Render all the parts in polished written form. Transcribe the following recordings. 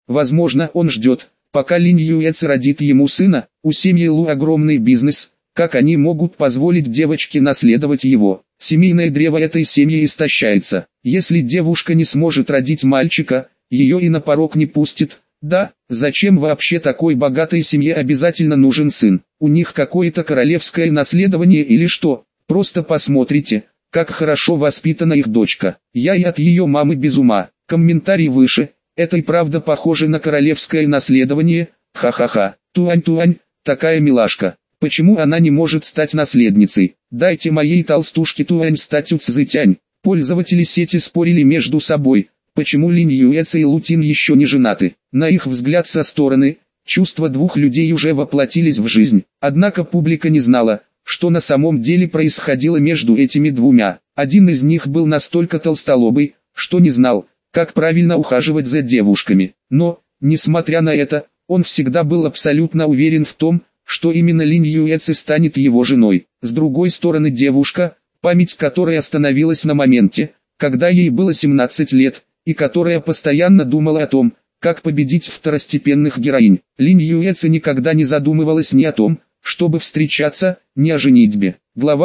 Возможно, он ждет, пока Линь Юэци родит ему сына. У семьи Лу огромный бизнес, как они могут позволить девочке наследовать его? Семейное древо этой семьи истощается. Если девушка не сможет родить мальчика, ее и на порог не пустит. Да, зачем вообще такой богатой семье обязательно нужен сын? У них какое-то королевское наследование или что? Просто посмотрите, как хорошо воспитана их дочка. Я и от ее мамы без ума. Комментарий выше. Это и правда похоже на королевское наследование. Ха-ха-ха. Туань-туань, такая милашка. Почему она не может стать наследницей? Дайте моей толстушке Туань стать Уцзытянь. Пользователи сети спорили между собой. Почему Линь Юэци и Лутин еще не женаты? На их взгляд со стороны, чувства двух людей уже воплотились в жизнь. Однако публика не знала, что на самом деле происходило между этими двумя. Один из них был настолько толстолобый, что не знал, как правильно ухаживать за девушками. Но, несмотря на это, он всегда был абсолютно уверен в том, что именно Линь Юэци станет его женой. С другой стороны девушка, память которой остановилась на моменте, когда ей было 17 лет, и которая постоянно думала о том, как победить второстепенных героинь. Линь Юэци никогда не задумывалась ни о том, чтобы встречаться, ни о женитьбе. Глава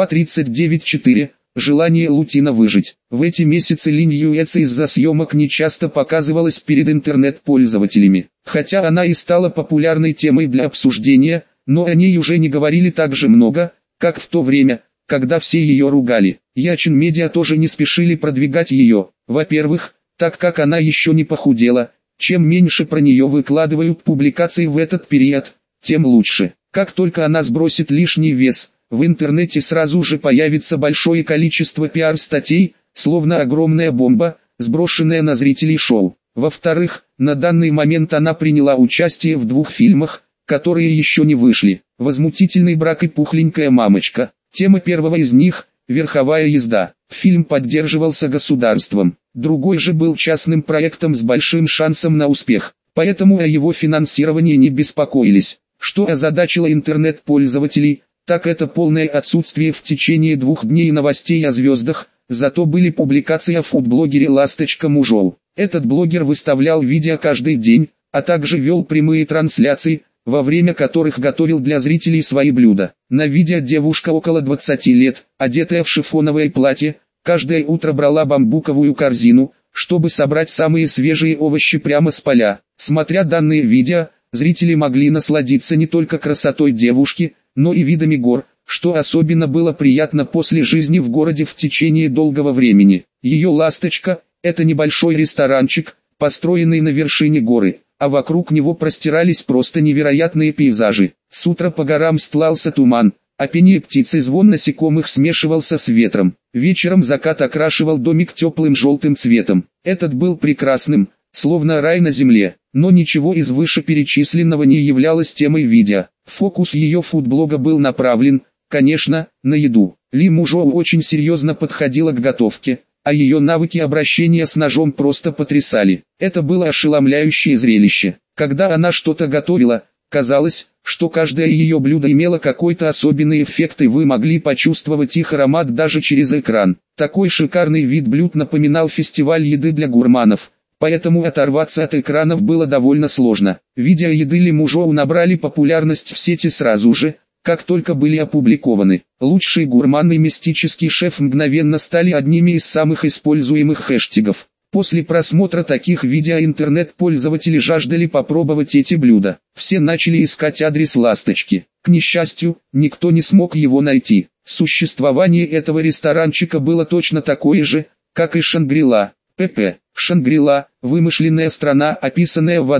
39.4. Желание Лутина выжить. В эти месяцы Линь Юэци из-за съемок нечасто показывалась перед интернет-пользователями. Хотя она и стала популярной темой для обсуждения, но о ней уже не говорили так же много, как в то время, когда все ее ругали. Ячин Медиа тоже не спешили продвигать ее. Во-первых, так как она еще не похудела, чем меньше про нее выкладывают публикаций в этот период, тем лучше. Как только она сбросит лишний вес, в интернете сразу же появится большое количество пиар-статей, словно огромная бомба, сброшенная на зрителей шоу. Во-вторых, на данный момент она приняла участие в 2 фильмах, которые еще не вышли. «Возмутительный брак» и «Пухленькая мамочка». Тема первого из них – верховая езда. Фильм поддерживался государством. Другой же был частным проектом с большим шансом на успех, поэтому о его финансировании не беспокоились. Что озадачило интернет-пользователей, так это полное отсутствие в течение 2 дней новостей о звездах, зато были публикации о фудблогере Ласточка Мужоу. Этот блогер выставлял видео каждый день, а также вел прямые трансляции, во время которых готовил для зрителей свои блюда. На видео девушка около 20 лет, одетая в шифоновое платье, каждое утро брала бамбуковую корзину, чтобы собрать самые свежие овощи прямо с поля. Смотря данные видео, зрители могли насладиться не только красотой девушки, но и видами гор, что особенно было приятно после жизни в городе в течение долгого времени. Ее «Ласточка» – это небольшой ресторанчик, построенный на вершине горы, а вокруг него простирались просто невероятные пейзажи. С утра по горам стлался туман, а пение птиц и звон насекомых смешивался с ветром. Вечером закат окрашивал домик теплым желтым цветом. Этот был прекрасным, словно рай на земле, но ничего из вышеперечисленного не являлось темой видео. Фокус ее фудблога был направлен, конечно, на еду. Ли Мужоу очень серьезно подходила к готовке, а ее навыки обращения с ножом просто потрясали. Это было ошеломляющее зрелище. Когда она что-то готовила, казалось, что каждое ее блюдо имело какой-то особенный эффект, и вы могли почувствовать их аромат даже через экран. Такой шикарный вид блюд напоминал фестиваль еды для гурманов, поэтому оторваться от экранов было довольно сложно. Видео еды Ли Мужоу набрали популярность в сети сразу же, как только были опубликованы. Лучший гурман и мистический шеф мгновенно стали одними из самых используемых хэштегов. После просмотра таких видео интернет-пользователи жаждали попробовать эти блюда. Все начали искать адрес «Ласточки». К несчастью, никто не смог его найти. Существование этого ресторанчика было точно такое же, как и Шангри-Ла. pp. Шангри-Ла – вымышленная страна, описанная в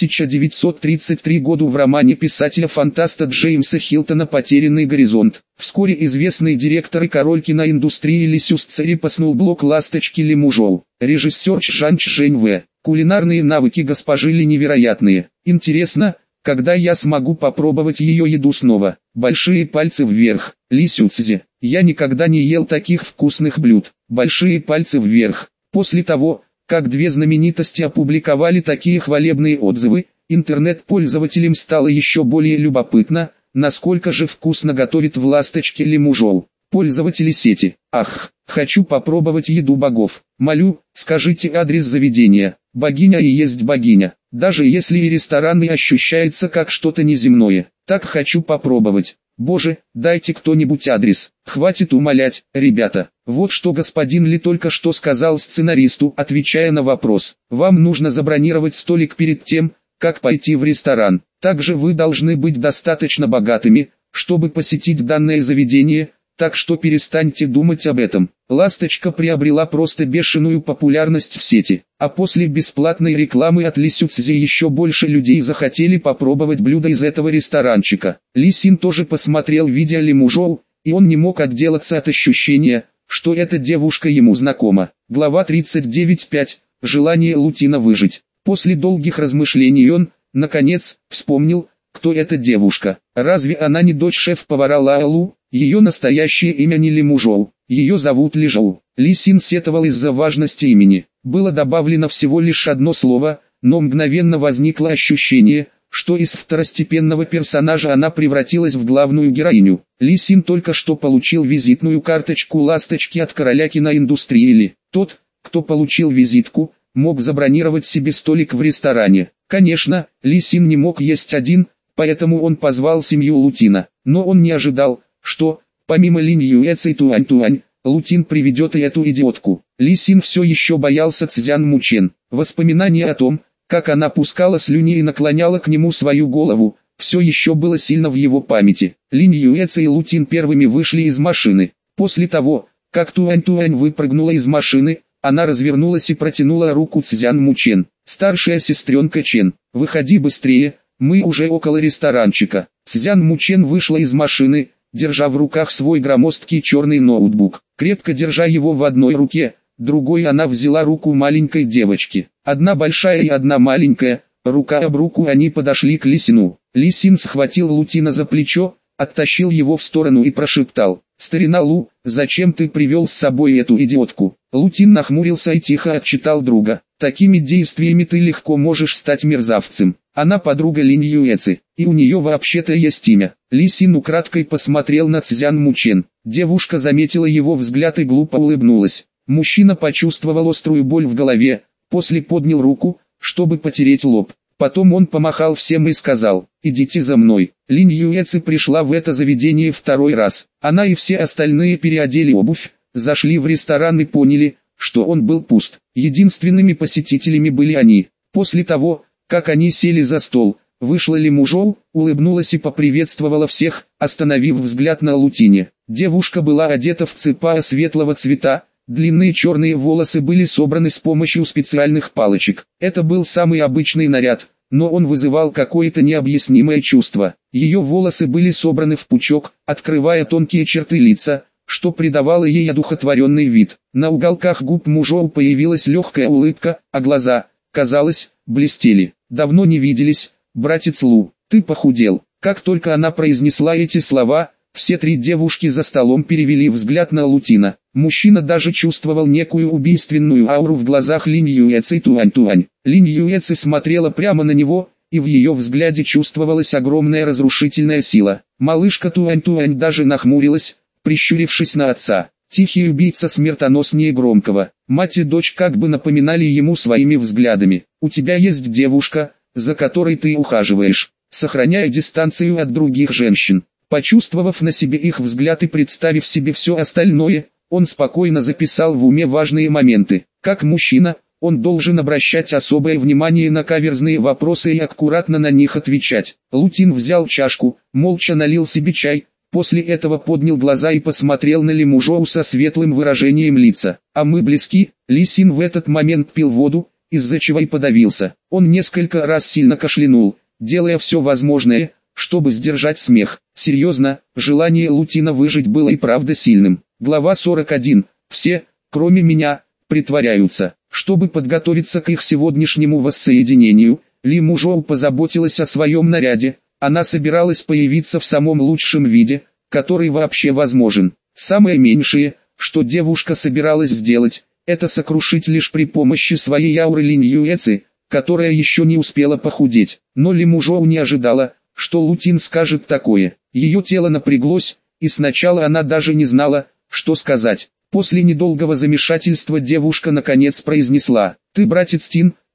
1933 году в романе писателя-фантаста Джеймса Хилтона «Потерянный горизонт». Вскоре известный директор и король киноиндустрии Ли Сюсцери поснул блог «Ласточки» Ли Мужоу. Режиссер Чжан Чжэнь В. Кулинарные навыки госпожи Ли невероятные. Интересно, когда я смогу попробовать ее еду снова? Большие пальцы вверх. Ли Сюцзи. Я никогда не ел таких вкусных блюд. Большие пальцы вверх. После того, как 2 знаменитости опубликовали такие хвалебные отзывы, интернет-пользователям стало еще более любопытно, насколько же вкусно готовит в «Ласточке» Ли Мужоу. Пользователи сети: «Ах, хочу попробовать еду богов. Молю, скажите адрес заведения». богиня и есть богиня. Даже если и ресторан и ощущается как что-то неземное, так хочу попробовать. Боже, дайте кто-нибудь адрес. Хватит умолять, ребята. Вот что господин Ли только что сказал сценаристу, отвечая на вопрос. Вам нужно забронировать столик перед тем, как пойти в ресторан. Также вы должны быть достаточно богатыми, чтобы посетить данное заведение, так что перестаньте думать об этом. Ласточка приобрела просто бешеную популярность в сети, а после бесплатной рекламы от Ли Сюцзи еще больше людей захотели попробовать блюда из этого ресторанчика. Ли Син тоже посмотрел видео Ли Мужоу, и он не мог отделаться от ощущения, что эта девушка ему знакома. Глава 39.5. Желание Лутина выжить. После долгих размышлений он, наконец, вспомнил, кто эта девушка. Разве она не дочь шеф-повара Лаолу? Ее настоящее имя не Ли Мужоу, ее зовут Ли Жоу. Ли Син сетовал из-за важности имени. Было добавлено всего лишь одно слово, но мгновенно возникло ощущение, что из второстепенного персонажа она превратилась в главную героиню. Ли Син только что получил визитную карточку ласточки от короля киноиндустрии Ли. Тот, кто получил визитку, мог забронировать себе столик в ресторане. Конечно, Ли Син не мог есть один, поэтому он позвал семью Лутина. Но он не ожидал, что, помимо Линь Юэци и Туань-Туань, Лутин приведет и эту идиотку. Ли Син все еще боялся Цзян Мучен. Воспоминание о том, как она пускала слюни и наклоняла к нему свою голову, все еще было сильно в его памяти. Линь Юэци и Лутин первыми вышли из машины. После того, как Туань-Туань выпрыгнула из машины, она развернулась и протянула руку Цзян Мучен. «Старшая сестренка Чен, выходи быстрее, мы уже около ресторанчика». Цзян Мучен вышла из машины, держа в руках свой громоздкий черный ноутбук. Крепко держа его в одной руке, другой она взяла руку маленькой девочки. Одна большая и одна маленькая, рука об руку они подошли к Ли Сину. Ли Син схватил Лутина за плечо, оттащил его в сторону и прошептал: «Старина Лу, зачем ты привел с собой эту идиотку?» Лутин нахмурился и тихо отчитал друга: «Такими действиями ты легко можешь стать мерзавцем. Она подруга Линь Юэци, и у нее вообще-то есть имя». Ли Син украдкой посмотрел на Цзян Мучен. Девушка заметила его взгляд и глупо улыбнулась. Мужчина почувствовал острую боль в голове, после поднял руку, чтобы потереть лоб. Потом он помахал всем и сказал: «Идите за мной». Линь Юэци пришла в это заведение второй раз. Она и все остальные переодели обувь, зашли в ресторан и поняли, что он был пуст. Единственными посетителями были они. После того, как они сели за стол, вышла Ли Мужоу, улыбнулась и поприветствовала всех, остановив взгляд на Лутине. Девушка была одета в ципа светлого цвета, длинные черные волосы были собраны с помощью специальных палочек. Это был самый обычный наряд, но он вызывал какое-то необъяснимое чувство. Ее волосы были собраны в пучок, открывая тонкие черты лица, что придавало ей одухотворенный вид. На уголках губ Мужоу появилась легкая улыбка, а глаза, казалось, блестели. «Давно не виделись, братец Лу, ты похудел». Как только она произнесла эти слова, все три девушки за столом перевели взгляд на Лутина. Мужчина даже чувствовал некую убийственную ауру в глазах Линь Юэци и Туань-Туань. Линь Юэци смотрела прямо на него, и в ее взгляде чувствовалась огромная разрушительная сила. Малышка Туань-Туань даже нахмурилась, прищурившись на отца. Тихий убийца смертоноснее громкого. Мать и дочь как бы напоминали ему своими взглядами. «У тебя есть девушка, за которой ты ухаживаешь, сохраняя дистанцию от других женщин». Почувствовав на себе их взгляд и представив себе все остальное, он спокойно записал в уме важные моменты. Как мужчина, он должен обращать особое внимание на каверзные вопросы и аккуратно на них отвечать. Лутин взял чашку, молча налил себе чай, после этого поднял глаза и посмотрел на Ли Мужоу со светлым выражением лица. «А мы близки?» Ли Син в этот момент пил воду, из-за чего и подавился. Он несколько раз сильно кашлянул, делая все возможное, чтобы сдержать смех. Серьезно, желание Лутина выжить было и правда сильным. Глава 41. Все, кроме меня, притворяются. Чтобы подготовиться к их сегодняшнему воссоединению, Ли Мужоу позаботилась о своем наряде. Она собиралась появиться в самом лучшем виде, который вообще возможен. Самое меньшее, что девушка собиралась сделать, это сокрушить лишь при помощи своей ауры Линь Юэци, которая еще не успела похудеть. Но Ли Мужоу не ожидала, что Лутин скажет такое. Ее тело напряглось, и сначала она даже не знала, что сказать. После недолгого замешательства девушка наконец произнесла: «Ты, братец Тин,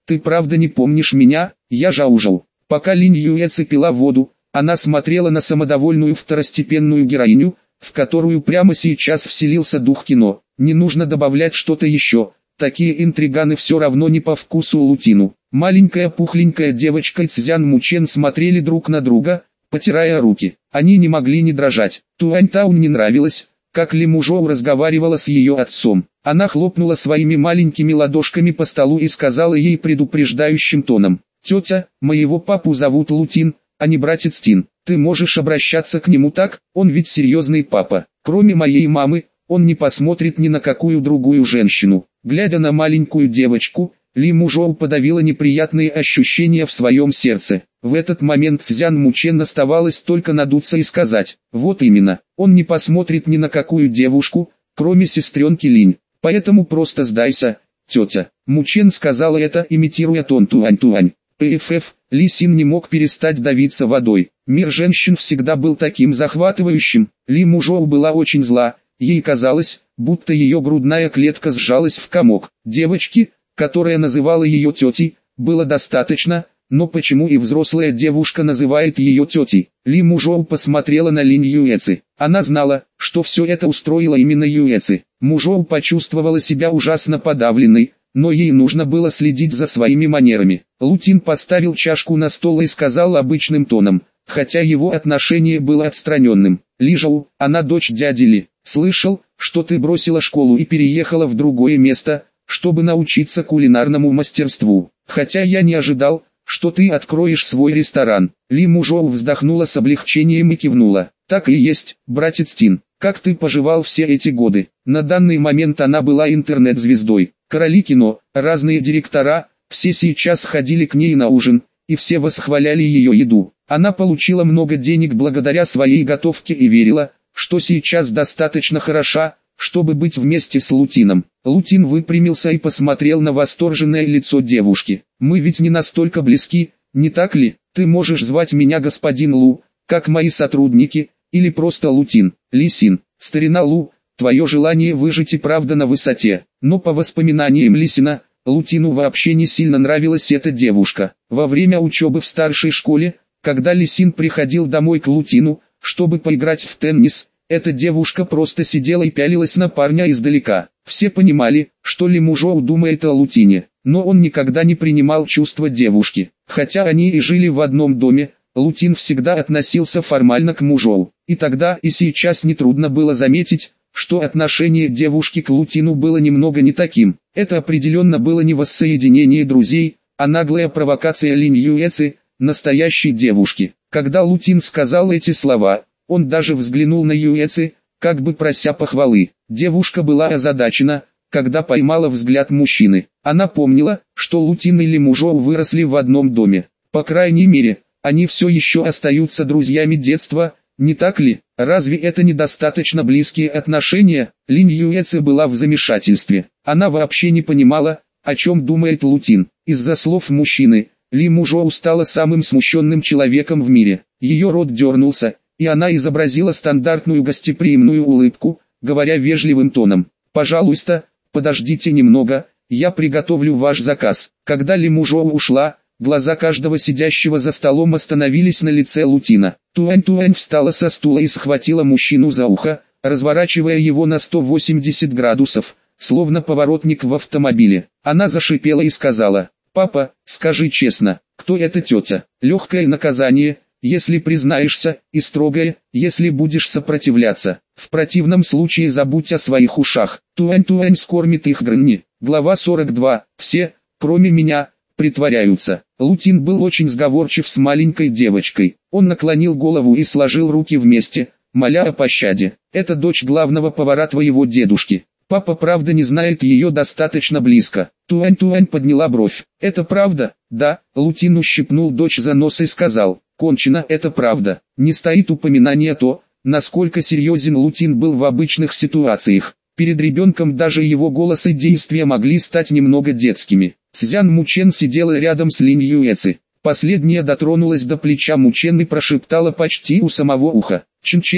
ты правда не помнишь меня? Я жаужил. Пока Линь Юэци пила воду, она смотрела на самодовольную второстепенную героиню, в которую прямо сейчас вселился дух кино. Не нужно добавлять что-то еще, такие интриганы все равно не по вкусу Лутину. Маленькая пухленькая девочка и Цзян Мучен смотрели друг на друга, потирая руки. Они не могли не дрожать. Туаньтаун не нравилось, как Ли Мужоу разговаривала с ее отцом. Она хлопнула своими маленькими ладошками по столу и сказала ей предупреждающим тоном: «Тетя, моего папу зовут Лутин, а не братец Тин. Ты можешь обращаться к нему так, он ведь серьезный папа. Кроме моей мамы, он не посмотрит ни на какую другую женщину». Глядя на маленькую девочку, Ли Мужоу подавила неприятные ощущения в своем сердце. В этот момент Цзян Мучен оставалось только надуться и сказать: «Вот именно, он не посмотрит ни на какую девушку, кроме сестренки Линь. Поэтому просто сдайся, тетя». Мучен сказала это, имитируя тон Туань-Туань. ПФФ, Ли Син не мог перестать давиться водой. Мир женщин всегда был таким захватывающим. Ли Мужоу была очень зла, ей казалось, будто ее грудная клетка сжалась в комок. Девочки, которая называла ее тетей, было достаточно, но почему и взрослая девушка называет ее тетей? Ли Мужоу посмотрела на Линь Юэци. Она знала, что все это устроила именно Юэци. Мужоу почувствовала себя ужасно подавленной, но ей нужно было следить за своими манерами. Лутин поставил чашку на стол и сказал обычным тоном, хотя его отношение было отстраненным: «Ли Жоу, она дочь дяди Ли. Слышал, что ты бросила школу и переехала в другое место, чтобы научиться кулинарному мастерству. Хотя я не ожидал, что ты откроешь свой ресторан». Ли Мужоу вздохнула с облегчением и кивнула. «Так и есть, братец Тин. Как ты поживал все эти годы?» На данный момент она была интернет-звездой. Короли кино, разные директора, все сейчас ходили к ней на ужин, и все восхваляли ее еду. Она получила много денег благодаря своей готовке и верила, что сейчас достаточно хороша, чтобы быть вместе с Лутином. Лутин выпрямился и посмотрел на восторженное лицо девушки. «Мы ведь не настолько близки, не так ли? Ты можешь звать меня господин Лу, как мои сотрудники, или просто Лутин». «Ли Син, старина Лу, твое желание выжить и правда на высоте». Но по воспоминаниям Ли Сина, Лутину вообще не сильно нравилась эта девушка. Во время учебы в старшей школе, когда Ли Син приходил домой к Лутину, чтобы поиграть в теннис, эта девушка просто сидела и пялилась на парня издалека. Все понимали, что Ли Мужоу думает о Лутине, но он никогда не принимал чувства девушки. Хотя они и жили в одном доме, Лутин всегда относился формально к Мужоу. И тогда и сейчас нетрудно было заметить, что отношение девушки к Лутину было немного не таким. Это определенно было не воссоединение друзей, а наглая провокация Линь Юэци, настоящей девушки. Когда Лутин сказал эти слова, он даже взглянул на Юэци, как бы прося похвалы. Девушка была озадачена, когда поймала взгляд мужчины. Она помнила, что Лутин и Ли Мужоу выросли в одном доме. По крайней мере, они все еще остаются друзьями детства, не так ли? Разве это недостаточно близкие отношения? Линь Юэци была в замешательстве. Она вообще не понимала, о чем думает Лутин. Из-за слов мужчины, Ли Мужоу стала самым смущенным человеком в мире. Ее рот дернулся, и она изобразила стандартную гостеприимную улыбку, говоря вежливым тоном: «Пожалуйста, подождите немного, я приготовлю ваш заказ». Когда Ли Мужоу ушла, глаза каждого сидящего за столом остановились на лице Лутина. Туань-Туань встала со стула и схватила мужчину за ухо, разворачивая его на 180 градусов, словно поворотник в автомобиле. Она зашипела и сказала: «Папа, скажи честно, кто эта тетя?» Легкое наказание, если признаешься, и строгое, если будешь сопротивляться. В противном случае забудь о своих ушах. Туань-Туань скормит их Гранни. Глава 42. Все, кроме меня, притворяются. Лутин был очень сговорчив с маленькой девочкой. Он наклонил голову и сложил руки вместе, моля о пощаде. «Это дочь главного повара твоего дедушки. Папа правда не знает ее достаточно близко». Туань-Туань подняла бровь. «Это правда?» «Да». Лутин ущипнул дочь за нос и сказал: «Кончено, это правда». Не стоит упоминания то, насколько серьезен Лутин был в обычных ситуациях. Перед ребенком даже его голос и действия могли стать немного детскими. Цзян Мучен сидела рядом с Линь Юэци. Последняя дотронулась до плеча Мучен и прошептала почти у самого уха: «Чин-Чен,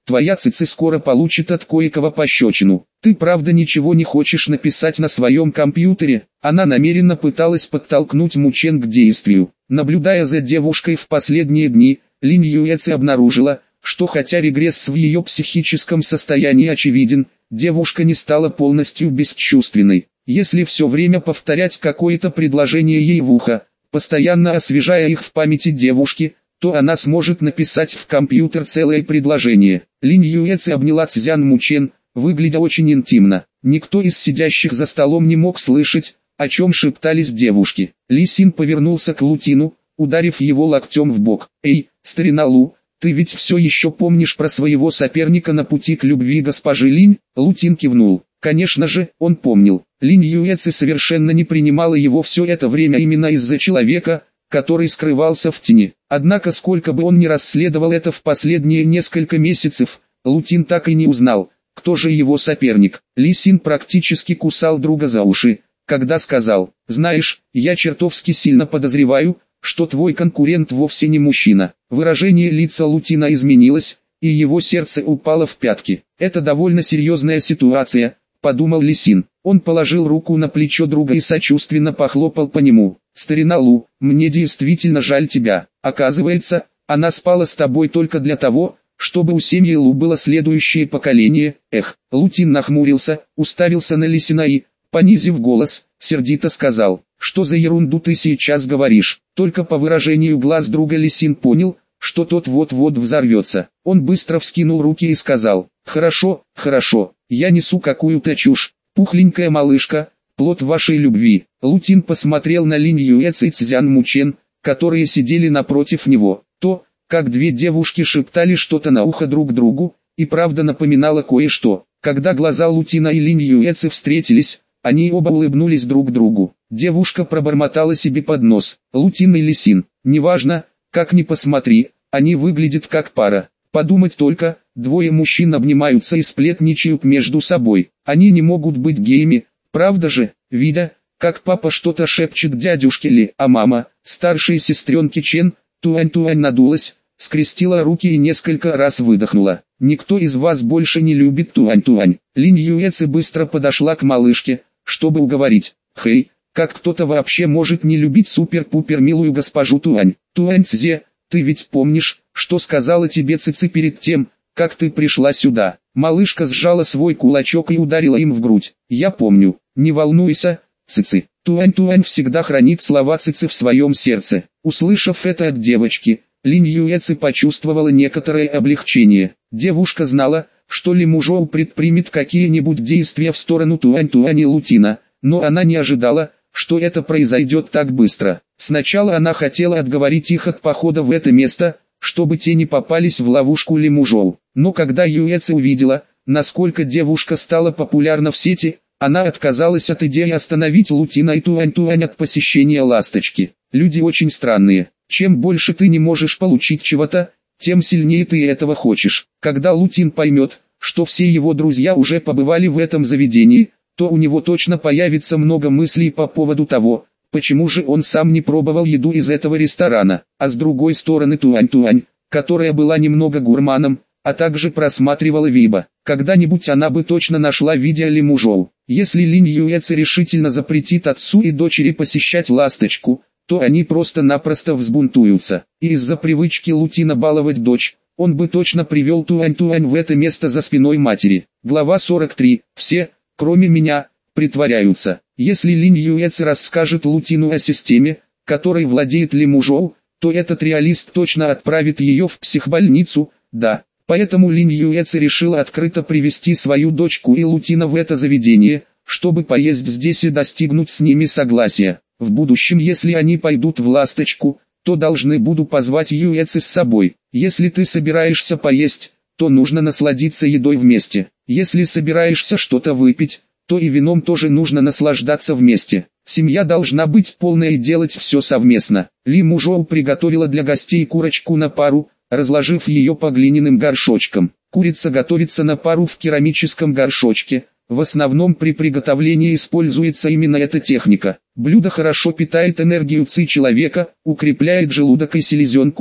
твоя цицы скоро получит от кое-кого пощечину. Ты правда ничего не хочешь написать на своем компьютере? Она намеренно пыталась подтолкнуть Мучен к действию. Наблюдая за девушкой в последние дни, Линь Юэци обнаружила, что хотя регресс в ее психическом состоянии очевиден, девушка не стала полностью бесчувственной. Если все время повторять какое-то предложение ей в ухо, постоянно освежая их в памяти девушки, то она сможет написать в компьютер целое предложение. Линь Юэци обняла Цзян Мучен, выглядя очень интимно. Никто из сидящих за столом не мог слышать, о чем шептались девушки. Ли Син повернулся к Лутину, ударив его локтем в бок. «Эй, старина Лу, ты ведь все еще помнишь про своего соперника на пути к любви госпожи Линь?» Лутин кивнул. Конечно же, он помнил. Линь Юэци совершенно не принимала его все это время именно из-за человека, который скрывался в тени. Однако сколько бы он ни расследовал это в последние несколько месяцев, Лутин так и не узнал, кто же его соперник. Ли Син практически кусал друга за уши, когда сказал: «Знаешь, я чертовски сильно подозреваю, что твой конкурент вовсе не мужчина». Выражение лица Лутина изменилось, и его сердце упало в пятки. «Это довольно серьезная ситуация», — подумал Ли Син. Он положил руку на плечо друга и сочувственно похлопал по нему. «Старина Лу, мне действительно жаль тебя. Оказывается, она спала с тобой только для того, чтобы у семьи Лу было следующее поколение». Эх, Лутин нахмурился, уставился на Ли Сина и, понизив голос, сердито сказал: «Что за ерунду ты сейчас говоришь?» Только по выражению глаз друга Ли Син понял, что тот вот-вот взорвется. Он быстро вскинул руки и сказал: «Хорошо, хорошо, я несу какую-то чушь, пухленькая малышка, плод вашей любви». Лутин посмотрел на Линь Юэци и Цзян Мучен, которые сидели напротив него. То, как две девушки шептали что-то на ухо друг другу, и правда напоминало кое-что. Когда глаза Лутина и Линь Юэци встретились, они оба улыбнулись друг другу. Девушка пробормотала себе под нос: «Лутин и Ли Син, неважно, как ни посмотри, они выглядят как пара. Подумать только, двое мужчин обнимаются и сплетничают между собой. Они не могут быть геями, правда же?» Видя, как папа что-то шепчет дядюшке Ли, а мама, старшей сестренке Чен, Туань-Туань надулась, скрестила руки и несколько раз выдохнула. «Никто из вас больше не любит Туань-Туань». Линь Юэци быстро подошла к малышке, чтобы уговорить. «Хей, как кто-то вообще может не любить супер-пупер милую госпожу Туань? Туань-Цзе, ты ведь помнишь, что сказала тебе Цици перед тем, как ты пришла сюда?» Малышка сжала свой кулачок и ударила им в грудь. «Я помню, не волнуйся, Цици». Туань-Туань всегда хранит слова Цици в своем сердце. Услышав это от девочки, Линь Юэци почувствовала некоторое облегчение. Девушка знала, что Ли Мужоу предпримет какие-нибудь действия в сторону Туань-Туань и Лутина, но она не ожидала, что это произойдет так быстро. Сначала она хотела отговорить их от похода в это место, чтобы те не попались в ловушку Ли Мужоу. Но когда Юэци увидела, насколько девушка стала популярна в сети, она отказалась от идеи остановить Лутина и Туань-Туань от посещения ласточки. Люди очень странные. Чем больше ты не можешь получить чего-то, тем сильнее ты этого хочешь. Когда Лутин поймет, что все его друзья уже побывали в этом заведении, то у него точно появится много мыслей по поводу того, почему же он сам не пробовал еду из этого ресторана. А с другой стороны Туань-Туань, которая была немного гурманом, а также просматривала Вейбо. Когда-нибудь она бы точно нашла видео Ли Мужоу. Если Линь Юэци решительно запретит отцу и дочери посещать ласточку, то они просто-напросто взбунтуются. И из-за привычки Лутина баловать дочь, он бы точно привел Туань-Туань в это место за спиной матери. Глава 43. Все, кроме меня, притворяются. Если Линь Юэци расскажет Лутину о системе, которой владеет Ли Мужоу, то этот реалист точно отправит ее в психбольницу, да. Поэтому Линь Юэци решила открыто привести свою дочку и Лутина в это заведение, чтобы поесть здесь и достигнуть с ними согласия. В будущем, если они пойдут в ласточку, то должны буду позвать Юэци с собой. Если ты собираешься поесть, то нужно насладиться едой вместе. Если собираешься что-то выпить, то и вином тоже нужно наслаждаться вместе. Семья должна быть полной и делать все совместно. Ли Мужоу приготовила для гостей курочку на пару, разложив ее по глиняным горшочкам. Курица готовится на пару в керамическом горшочке. В основном при приготовлении используется именно эта техника. Блюдо хорошо питает энергию ци человека, укрепляет желудок и селезенку,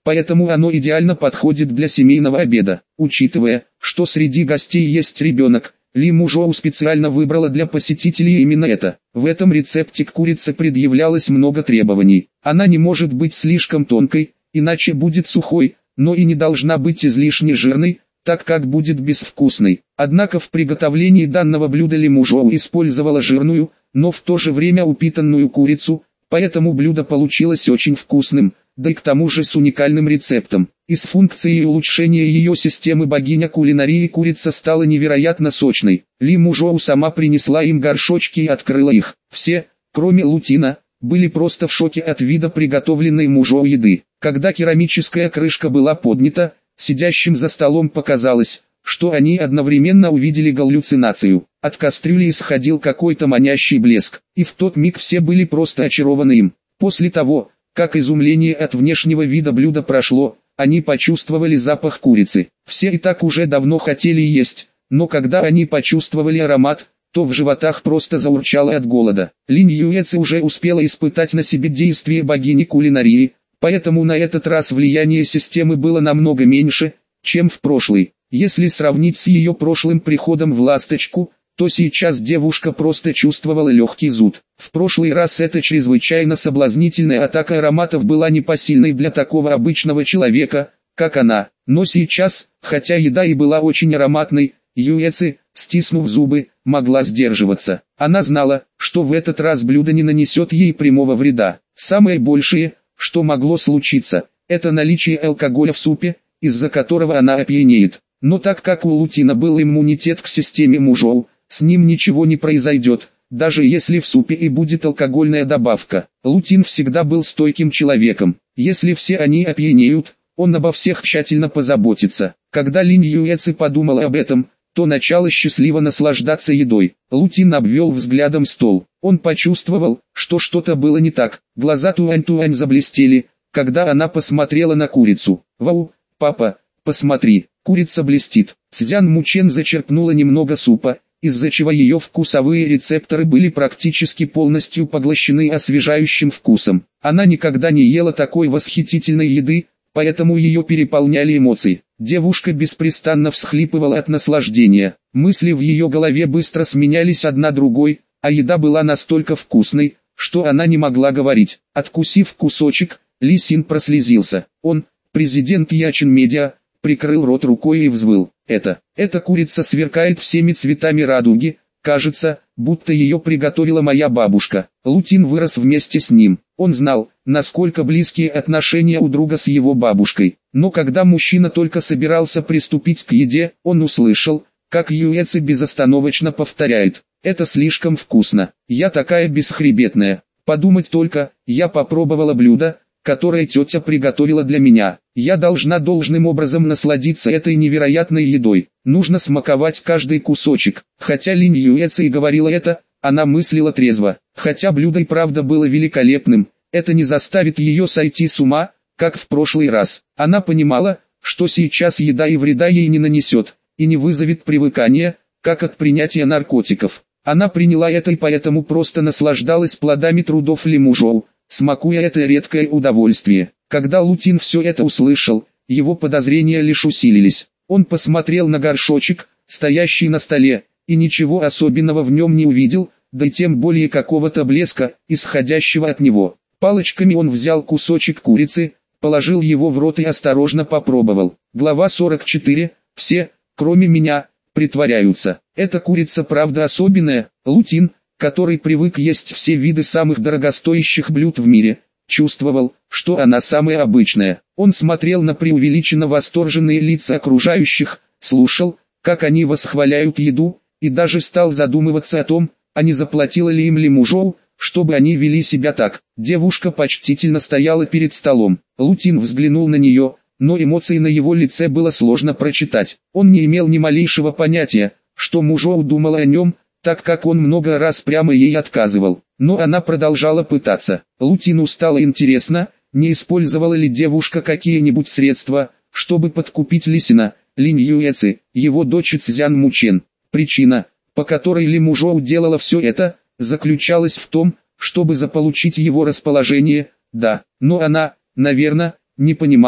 поэтому оно идеально подходит для семейного обеда. Учитывая, что среди гостей есть ребенок, Ли Мужоу специально выбрала для посетителей именно это. В этом рецепте к курице предъявлялось много требований. Она не может быть слишком тонкой, иначе будет сухой, но и не должна быть излишне жирной, так как будет безвкусной. Однако в приготовлении данного блюда Ли Мужоу использовала жирную, но в то же время упитанную курицу, поэтому блюдо получилось очень вкусным, да и к тому же с уникальным рецептом. Из функции улучшения ее системы богиня кулинарии курица стала невероятно сочной. Ли Мужоу сама принесла им горшочки и открыла их. Все, кроме Лутина, были просто в шоке от вида приготовленной Мужоу еды. Когда керамическая крышка была поднята, сидящим за столом показалось, что они одновременно увидели галлюцинацию. От кастрюли исходил какой-то манящий блеск, и в тот миг все были просто очарованы им. После того, как изумление от внешнего вида блюда прошло, они почувствовали запах курицы. Все и так уже давно хотели есть, но когда они почувствовали аромат, то в животах просто заурчало от голода. Линь Юэци уже успела испытать на себе действие богини кулинарии, поэтому на этот раз влияние системы было намного меньше, чем в прошлый. Если сравнить с ее прошлым приходом в «Ласточку», то сейчас девушка просто чувствовала легкий зуд. В прошлый раз эта чрезвычайно соблазнительная атака ароматов была непосильной для такого обычного человека, как она. Но сейчас, хотя еда и была очень ароматной, Юэци, стиснув зубы, могла сдерживаться. Она знала, что в этот раз блюдо не нанесет ей прямого вреда. Самое большее, что могло случиться, это наличие алкоголя в супе, из-за которого она опьянеет. Но так как у Лутина был иммунитет к системе Мужоу, с ним ничего не произойдет, даже если в супе и будет алкогольная добавка. Лутин всегда был стойким человеком. Если все они опьянеют, он обо всех тщательно позаботится. Когда Линь Юэци подумала об этом, то начала счастливо наслаждаться едой. Лутин обвел взглядом стол. Он почувствовал, что что-то было не так. Глаза Туань-Туань заблестели, когда она посмотрела на курицу. «Вау, папа, посмотри, курица блестит». Цзян Мучен зачерпнула немного супа, из-за чего ее вкусовые рецепторы были практически полностью поглощены освежающим вкусом. Она никогда не ела такой восхитительной еды, поэтому ее переполняли эмоции. Девушка беспрестанно всхлипывала от наслаждения. Мысли в ее голове быстро сменялись одна другой, а еда была настолько вкусной, что она не могла говорить. Откусив кусочек, Ли Син прослезился. Он, президент Ячин Медиа, прикрыл рот рукой и взвыл. Эта курица сверкает всеми цветами радуги, кажется, будто ее приготовила моя бабушка. Лутин вырос вместе с ним. Он знал, насколько близкие отношения у друга с его бабушкой. Но когда мужчина только собирался приступить к еде, он услышал, как Юэци безостановочно повторяет: «Это слишком вкусно, я такая бесхребетная. Подумать только, я попробовала блюдо, которое тетя приготовила для меня. Я должна должным образом насладиться этой невероятной едой. Нужно смаковать каждый кусочек». Хотя Линь Юэци и говорила это, она мыслила трезво. Хотя блюдо и правда было великолепным, это не заставит ее сойти с ума, как в прошлый раз. Она понимала, что сейчас еда и вреда ей не нанесет, и не вызовет привыкания, как от принятия наркотиков. Она приняла это и поэтому просто наслаждалась плодами трудов Ли Мужоу, смакуя это редкое удовольствие. Когда Лутин все это услышал, его подозрения лишь усилились. Он посмотрел на горшочек, стоящий на столе, и ничего особенного в нем не увидел, да и тем более какого-то блеска, исходящего от него. Палочками он взял кусочек курицы, положил его в рот и осторожно попробовал. Глава 44. Все, кроме меня, притворяются. Эта курица правда особенная. Лутин, который привык есть все виды самых дорогостоящих блюд в мире, чувствовал, что она самая обычная. Он смотрел на преувеличенно восторженные лица окружающих, слушал, как они восхваляют еду, и даже стал задумываться о том, а не заплатила ли им Ли Мужоу, чтобы они вели себя так. Девушка почтительно стояла перед столом. Лутин взглянул на нее, но эмоций на его лице было сложно прочитать. Он не имел ни малейшего понятия, что Мужоу думала о нем, так как он много раз прямо ей отказывал. Но она продолжала пытаться. Лутину стало интересно, не использовала ли девушка какие-нибудь средства, чтобы подкупить Лисина, Линь Юэци, его дочь Цзян Мучен. Причина, по которой Ли Мужоу делала все это, заключалась в том, чтобы заполучить его расположение, да, но она, наверное, не понимала,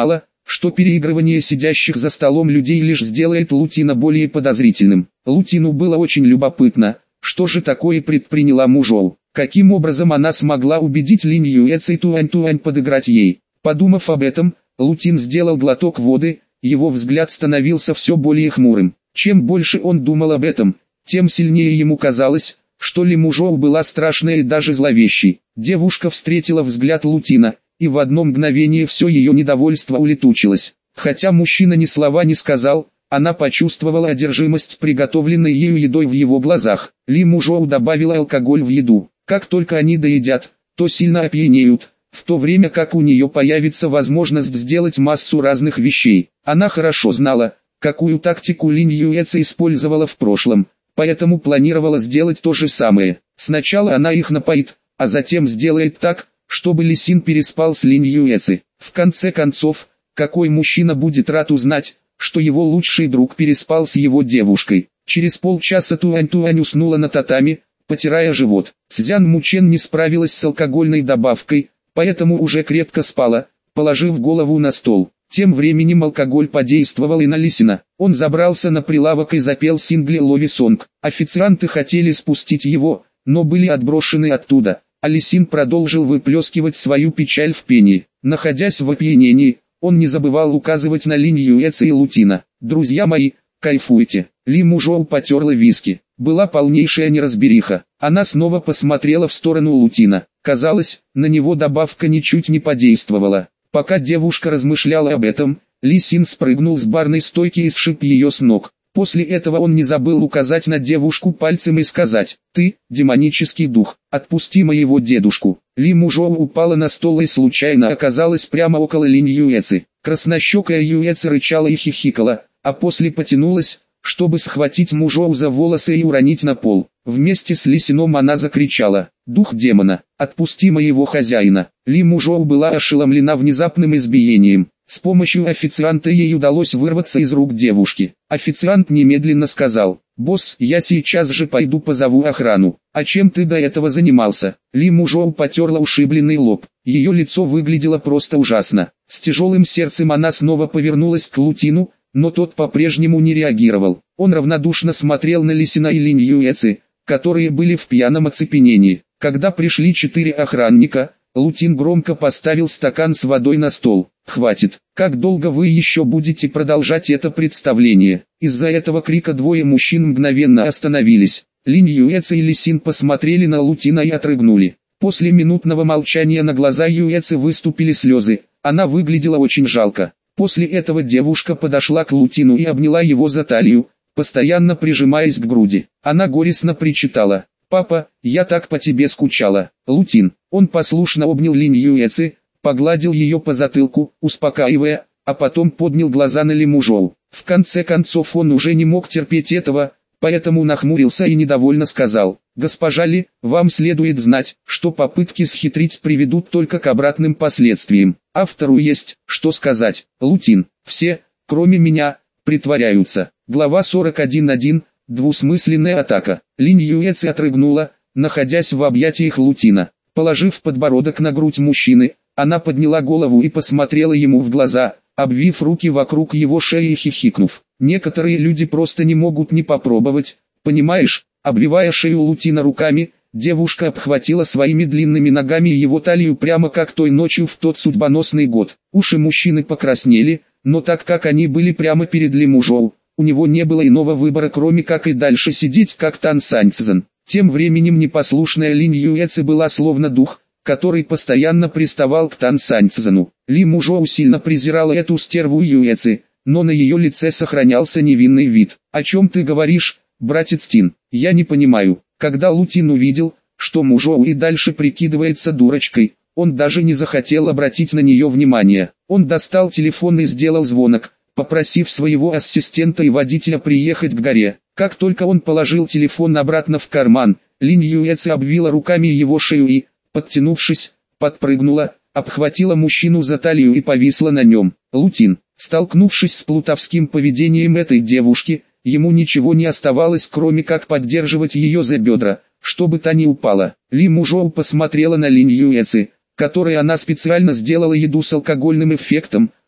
что переигрывание сидящих за столом людей лишь сделает Лутина более подозрительным. Лутину было очень любопытно, что же такое предприняла Мужоу. Каким образом она смогла убедить Линь Юэци и Туань подыграть ей? Подумав об этом, Лутин сделал глоток воды, его взгляд становился все более хмурым. Чем больше он думал об этом, тем сильнее ему казалось, что Ли Мужоу была страшной и даже зловещей. Девушка встретила взгляд Лутина, и в одно мгновение все ее недовольство улетучилось. Хотя мужчина ни слова не сказал, она почувствовала одержимость приготовленной ею едой в его глазах. Ли Мужоу добавила алкоголь в еду. Как только они доедят, то сильно опьянеют, в то время как у нее появится возможность сделать массу разных вещей. Она хорошо знала, какую тактику Линь Юэци использовала в прошлом, поэтому планировала сделать то же самое. Сначала она их напоит, а затем сделает так, чтобы Ли Син переспал с Линь Юэци. В конце концов, какой мужчина будет рад узнать, что его лучший друг переспал с его девушкой? Через полчаса Туань уснула на татами, потирая живот. Цзян Мучен не справилась с алкогольной добавкой, поэтому уже крепко спала, положив голову на стол. Тем временем алкоголь подействовал и на Лисина. Он забрался на прилавок и запел сингли «Лови Сонг». Официанты хотели спустить его, но были отброшены оттуда, а Лисин продолжил выплескивать свою печаль в пении. Находясь в опьянении, он не забывал указывать на Линь Юэци и Лутина. «Друзья мои, кайфуйте». Ли Мужоу потерла виски. Была полнейшая неразбериха. Она снова посмотрела в сторону Лутина. Казалось, на него добавка ничуть не подействовала. Пока девушка размышляла об этом, Ли Син спрыгнул с барной стойки и сшиб ее с ног. После этого он не забыл указать на девушку пальцем и сказать: «Ты, демонический дух, отпусти моего дедушку». Ли Мужоу упала на стол и случайно оказалась прямо около Линь Юэци. Краснощекая Юэци рычала и хихикала, а после потянулась, чтобы схватить Мужоу за волосы и уронить на пол. Вместе с Ли Сином она закричала: «Дух демона, отпусти моего хозяина». Ли Мужоу была ошеломлена внезапным избиением. С помощью официанта ей удалось вырваться из рук девушки. Официант немедленно сказал: «Босс, я сейчас же пойду позову охрану». «А чем ты до этого занимался?» Ли Мужоу потерла ушибленный лоб. Ее лицо выглядело просто ужасно. С тяжелым сердцем она снова повернулась к Лутину, но тот по-прежнему не реагировал. Он равнодушно смотрел на Лисина и Линь Юэци, которые были в пьяном оцепенении. Когда пришли 4 охранника, Лутин громко поставил стакан с водой на стол. «Хватит, как долго вы еще будете продолжать это представление?» Из-за этого крика двое мужчин мгновенно остановились. Линь Юэци и Ли Син посмотрели на Лутина и отрыгнули. После минутного молчания на глаза Юэци выступили слезы, она выглядела очень жалко. После этого девушка подошла к Лутину и обняла его за талию, постоянно прижимаясь к груди. Она горестно причитала: «Папа, я так по тебе скучала». Лутин, он послушно обнял Линь Юэци, погладил ее по затылку, успокаивая, а потом поднял глаза на Ли Мужоу. В конце концов он уже не мог терпеть этого, поэтому нахмурился и недовольно сказал: «Госпожа Ли, вам следует знать, что попытки схитрить приведут только к обратным последствиям. Автору есть, что сказать». Лутин, все, кроме меня, притворяются. Глава 41.1. Двусмысленная атака. Линь Юэци отрыгнула, находясь в объятиях Лутина. Положив подбородок на грудь мужчины, она подняла голову и посмотрела ему в глаза, обвив руки вокруг его шеи и хихикнув. «Некоторые люди просто не могут не попробовать, понимаешь?» Обвивая шею Лутина руками, девушка обхватила своими длинными ногами его талию прямо как той ночью в тот судьбоносный год. Уши мужчины покраснели, но так как они были прямо перед Ли Мужоу, у него не было иного выбора, кроме как и дальше сидеть как Тан Саньцзэн. Тем временем непослушная Линь Юэци была словно дух, который постоянно приставал к Тан Саньцзэну. Ли Мужоу сильно презирала эту стерву Юэци, но на ее лице сохранялся невинный вид. «О чем ты говоришь, братец Тин? Я не понимаю». Когда Лутин увидел, что Мужоу и дальше прикидывается дурочкой, он даже не захотел обратить на нее внимание. Он достал телефон и сделал звонок, попросив своего ассистента и водителя приехать к горе. Как только он положил телефон обратно в карман, Линь Юэци обвила руками его шею и, подтянувшись, подпрыгнула, обхватила мужчину за талию и повисла на нем. Лутин, столкнувшись с плутовским поведением этой девушки, ему ничего не оставалось, кроме как поддерживать ее за бедра, чтобы та не упала. Ли Мужоу посмотрела на Линь Юэци, которой она специально сделала еду с алкогольным эффектом,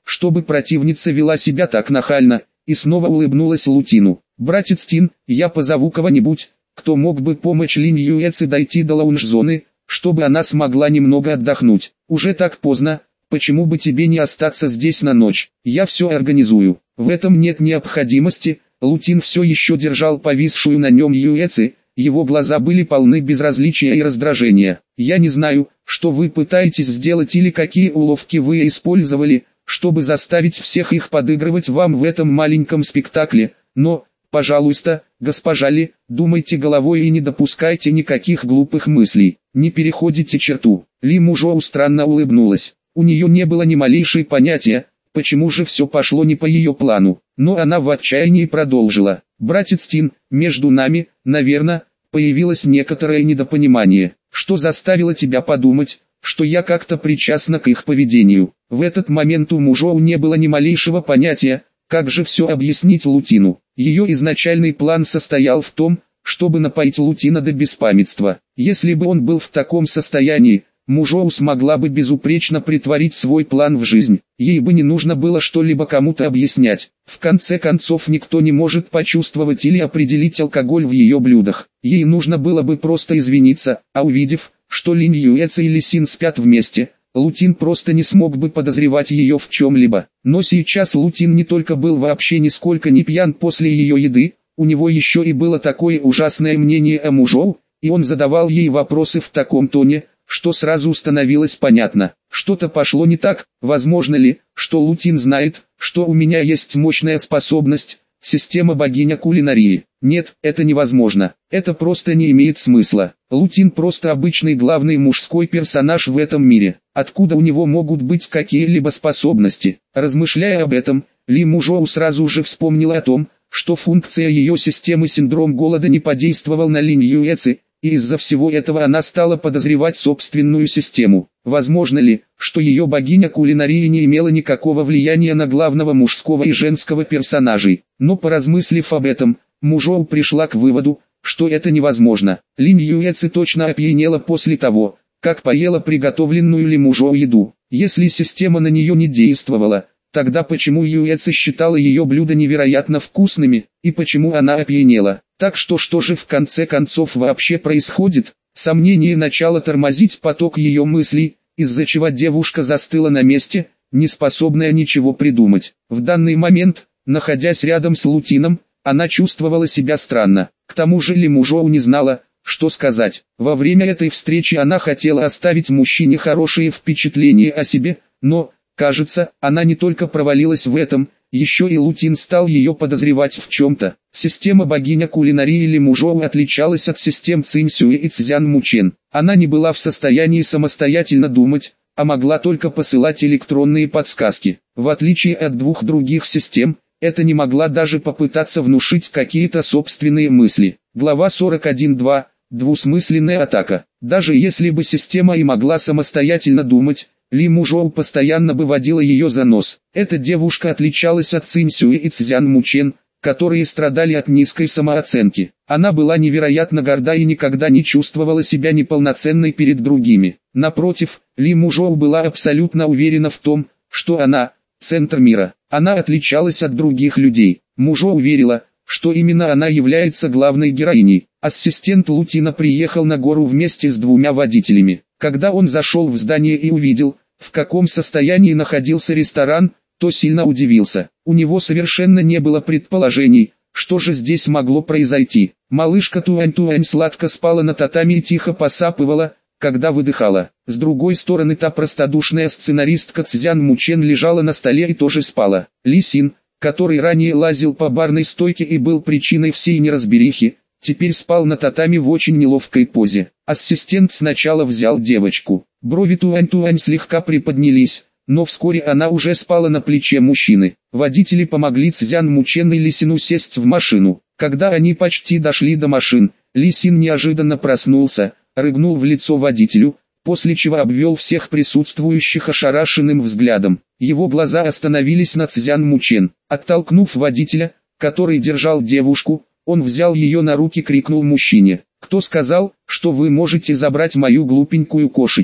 чтобы противница вела себя так нахально, и снова улыбнулась Лутину. «Братец Тин, я позову кого-нибудь, кто мог бы помочь Линь Юэци дойти до лаунж-зоны, чтобы она смогла немного отдохнуть. Уже так поздно, почему бы тебе не остаться здесь на ночь? Я все организую». В этом нет необходимости. Лутин все еще держал повисшую на нем Юэци, его глаза были полны безразличия и раздражения. «Я не знаю, что вы пытаетесь сделать или какие уловки вы использовали, чтобы заставить всех их подыгрывать вам в этом маленьком спектакле, но, пожалуйста, госпожа Ли, думайте головой и не допускайте никаких глупых мыслей, не переходите черту». Ли Мужоу странно улыбнулась. У нее не было ни малейшей понятия, почему же все пошло не по ее плану, но она в отчаянии продолжила. «Братец Тин, между нами, наверное, появилось некоторое недопонимание, что заставило тебя подумать, что я как-то причастна к их поведению». В этот момент у Мужоу не было ни малейшего понятия, как же все объяснить Лутину. Ее изначальный план состоял в том, чтобы напоить Лутина до беспамятства. Если бы он был в таком состоянии, Мужоу смогла бы безупречно притворить свой план в жизнь. Ей бы не нужно было что-либо кому-то объяснять. В конце концов никто не может почувствовать или определить алкоголь в ее блюдах. Ей нужно было бы просто извиниться, а увидев, что Линь Юэци и Ли Син спят вместе, Лутин просто не смог бы подозревать ее в чем-либо. Но сейчас Лутин не только был вообще нисколько не пьян после ее еды, у него еще и было такое ужасное мнение о Мужоу, и он задавал ей вопросы в таком тоне, что сразу становилось понятно. Что-то пошло не так. Возможно ли, что Лутин знает, что у меня есть мощная способность, система богиня кулинарии? Нет, это невозможно. Это просто не имеет смысла. Лутин просто обычный главный мужской персонаж в этом мире. Откуда у него могут быть какие-либо способности? Размышляя об этом, Ли Мужоу сразу же вспомнила о том, что функция ее системы синдром голода не подействовал на Линь Юэци, и из-за всего этого она стала подозревать собственную систему. Возможно ли, что ее богиня кулинарии не имела никакого влияния на главного мужского и женского персонажей? Но поразмыслив об этом, Мужоу пришла к выводу, что это невозможно. Линь Юэци точно опьянела после того, как поела приготовленную Ли Мужоу еду. Если система на нее не действовала, тогда почему Юэци считала ее блюда невероятно вкусными, и почему она опьянела? Так что же в конце концов вообще происходит? Сомнение начало тормозить поток ее мыслей, из-за чего девушка застыла на месте, не способная ничего придумать. В данный момент, находясь рядом с Лутином, она чувствовала себя странно. К тому же Ли Мужоу не знала, что сказать. Во время этой встречи она хотела оставить мужчине хорошие впечатления о себе, но, кажется, она не только провалилась в этом, еще и Лутин стал ее подозревать в чем-то. Система богиня кулинарии Ли Мужоу отличалась от систем Цинь-Сюэ и Цзян-Мучен. Она не была в состоянии самостоятельно думать, а могла только посылать электронные подсказки. В отличие от двух других систем, это не могла даже попытаться внушить какие-то собственные мысли. Глава 41.2. Двусмысленная атака. Даже если бы система и могла самостоятельно думать, Ли Мужоу постоянно бы водила ее за нос. Эта девушка отличалась от Цинь-Сюэ и Цзян-Мучен, которые страдали от низкой самооценки. Она была невероятно горда и никогда не чувствовала себя неполноценной перед другими. Напротив, Ли Мужоу была абсолютно уверена в том, что она – центр мира. Она отличалась от других людей. Мужоу верила, что именно она является главной героиней. Ассистент Лутина приехал на гору вместе с двумя водителями. Когда он зашел в здание и увидел, в каком состоянии находился ресторан, то сильно удивился. У него совершенно не было предположений, что же здесь могло произойти. Малышка Туань-Туань сладко спала на татами и тихо посапывала, когда выдыхала. С другой стороны, та простодушная сценаристка Цзян-Мучен лежала на столе и тоже спала. Ли Син, который ранее лазил по барной стойке и был причиной всей неразберихи, теперь спал на татами в очень неловкой позе. Ассистент сначала взял девочку. Брови Туань-Туань слегка приподнялись, но вскоре она уже спала на плече мужчины. Водители помогли Цзян-Мучен и Ли Сину сесть в машину. Когда они почти дошли до машин, Ли Син неожиданно проснулся, рыгнул в лицо водителю, после чего обвел всех присутствующих ошарашенным взглядом. Его глаза остановились на Цзян-Мучен. Оттолкнув водителя, который держал девушку, он взял ее на руки и крикнул мужчине: «Кто сказал, что вы можете забрать мою глупенькую кошечку?»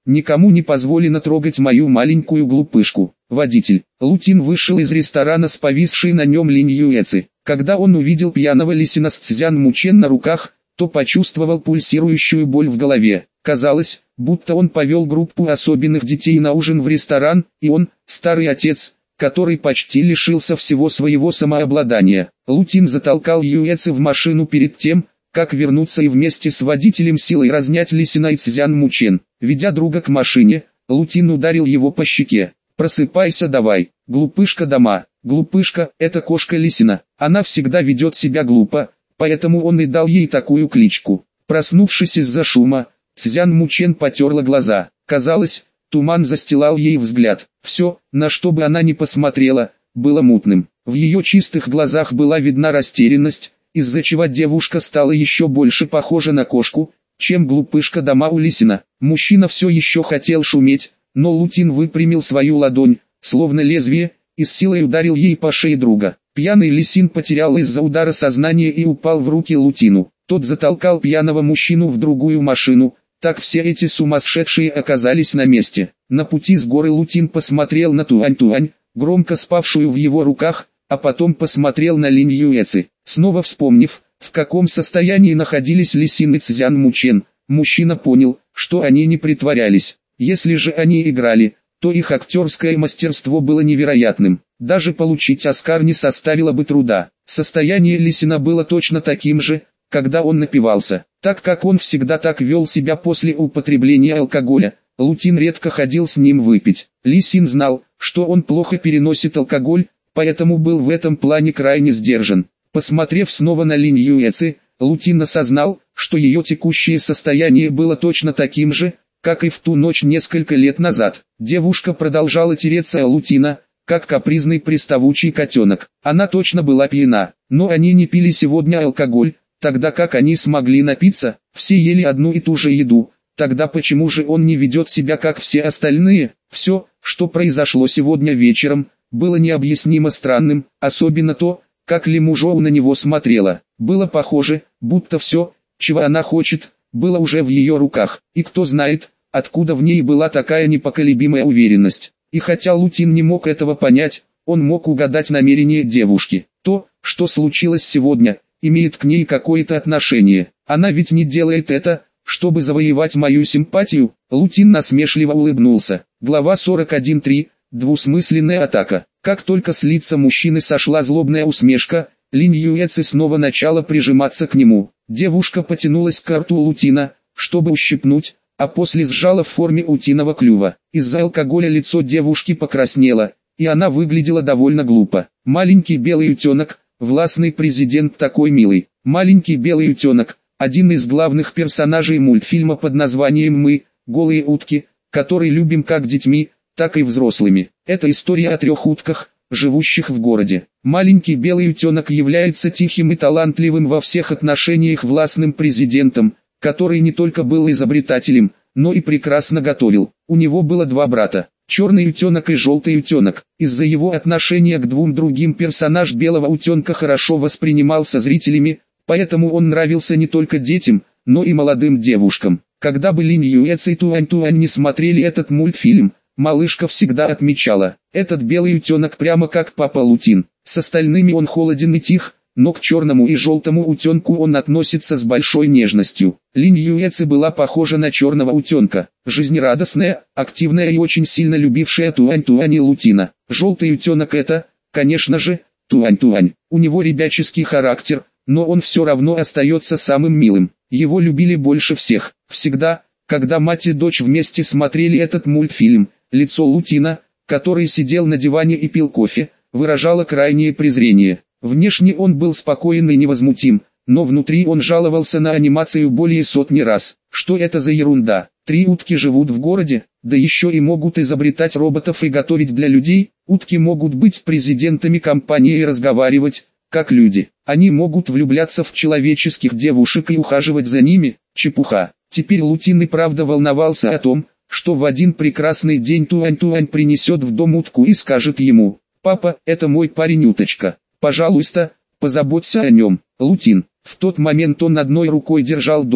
Никому не позволено трогать мою маленькую глупышку. Водитель. Лутин вышел из ресторана с повисшей на нем Линь Юэци. Когда он увидел пьяного Лисина с Цзян Мучен на руках, то почувствовал пульсирующую боль в голове. Казалось, будто он повел группу особенных детей на ужин в ресторан, и он, старый отец, который почти лишился всего своего самообладания. Лутин затолкал Юэци в машину перед тем, как вернуться и вместе с водителем силой разнять Лисина и Цзян Мучен. Ведя друга к машине, Лутин ударил его по щеке. «Просыпайся давай, глупышка дома». Глупышка – это кошка Лисина. Она всегда ведет себя глупо, поэтому он и дал ей такую кличку. Проснувшись из-за шума, Цзян Мучен потерла глаза. Казалось, туман застилал ей взгляд. Все, на что бы она ни посмотрела, было мутным. В ее чистых глазах была видна растерянность, из-за чего девушка стала еще больше похожа на кошку, чем глупышка дома у Лисина. Мужчина все еще хотел шуметь, но Лутин выпрямил свою ладонь, словно лезвие, и с силой ударил ей по шее друга. Пьяный Лисин потерял из-за удара сознание и упал в руки Лутину. Тот затолкал пьяного мужчину в другую машину. Так все эти сумасшедшие оказались на месте. На пути с горы Лутин посмотрел на Туань-Туань, громко спавшую в его руках, а потом посмотрел на Линь Юэци. Снова вспомнив, в каком состоянии находились Лисин и Цзян Мучен, мужчина понял, что они не притворялись. Если же они играли, то их актерское мастерство было невероятным. Даже получить Оскар не составило бы труда. Состояние Лисина было точно таким же, когда он напивался. Так как он всегда так вел себя после употребления алкоголя, Лутин редко ходил с ним выпить. Лисин знал, что он плохо переносит алкоголь, поэтому был в этом плане крайне сдержан. Посмотрев снова на Линь Юэци, Лутин осознал, что ее текущее состояние было точно таким же, как и в ту ночь несколько лет назад. Девушка продолжала тереться о Лутина, как капризный приставучий котенок. Она точно была пьяна, но они не пили сегодня алкоголь, тогда как они смогли напиться, все ели одну и ту же еду. Тогда почему же он не ведет себя как все остальные? Все, что произошло сегодня вечером, было необъяснимо странным, особенно то, как Ли Мужоу на него смотрела. Было похоже, будто все, чего она хочет, было уже в ее руках. И кто знает, откуда в ней была такая непоколебимая уверенность. И хотя Лутин не мог этого понять, он мог угадать намерение девушки. То, что случилось сегодня, имеет к ней какое-то отношение. Она ведь не делает это, чтобы завоевать мою симпатию. Лутин насмешливо улыбнулся. Глава 41.3. Двусмысленная атака. Как только с лица мужчины сошла злобная усмешка, Линь Юэци снова начала прижиматься к нему. Девушка потянулась к рту Лутина, чтобы ущипнуть, а после сжала в форме утиного клюва. Из-за алкоголя лицо девушки покраснело, и она выглядела довольно глупо. Маленький белый утенок, властный президент такой милый. Маленький белый утенок, один из главных персонажей мультфильма под названием «Мы, голые утки», который любим как детьми, так и взрослыми. Это история о 3 утках, живущих в городе. Маленький белый утенок является тихим и талантливым во всех отношениях властным президентом, который не только был изобретателем, но и прекрасно готовил. У него было 2 брата, черный утенок и желтый утенок. Из-за его отношения к 2 другим персонаж белого утенка хорошо воспринимался зрителями, поэтому он нравился не только детям, но и молодым девушкам. Когда бы Линь Юэци и Туань-Туань не смотрели этот мультфильм, малышка всегда отмечала: этот белый утенок прямо как папа Лутин. С остальными он холоден и тих, но к черному и желтому утенку он относится с большой нежностью. Линь Юэци была похожа на черного утенка, жизнерадостная, активная и очень сильно любившая Туань-Туань и Лутина. Желтый утенок — это, конечно же, Туань-Туань. У него ребяческий характер, но он все равно остается самым милым. Его любили больше всех. Всегда, когда мать и дочь вместе смотрели этот мультфильм, лицо Лутина, который сидел на диване и пил кофе, выражало крайнее презрение. Внешне он был спокоен и невозмутим, но внутри он жаловался на анимацию более сотни раз. Что это за ерунда? 3 утки живут в городе, да еще и могут изобретать роботов и готовить для людей. Утки могут быть президентами компании и разговаривать, как люди. Они могут влюбляться в человеческих девушек и ухаживать за ними. Чепуха. Теперь Лутин и правда волновался о том, что в один прекрасный день Туань-Туань принесет в дом утку и скажет ему: «Папа, это мой парень уточка. Пожалуйста, позаботься о нем». Лутин. В тот момент он одной рукой держал дочь,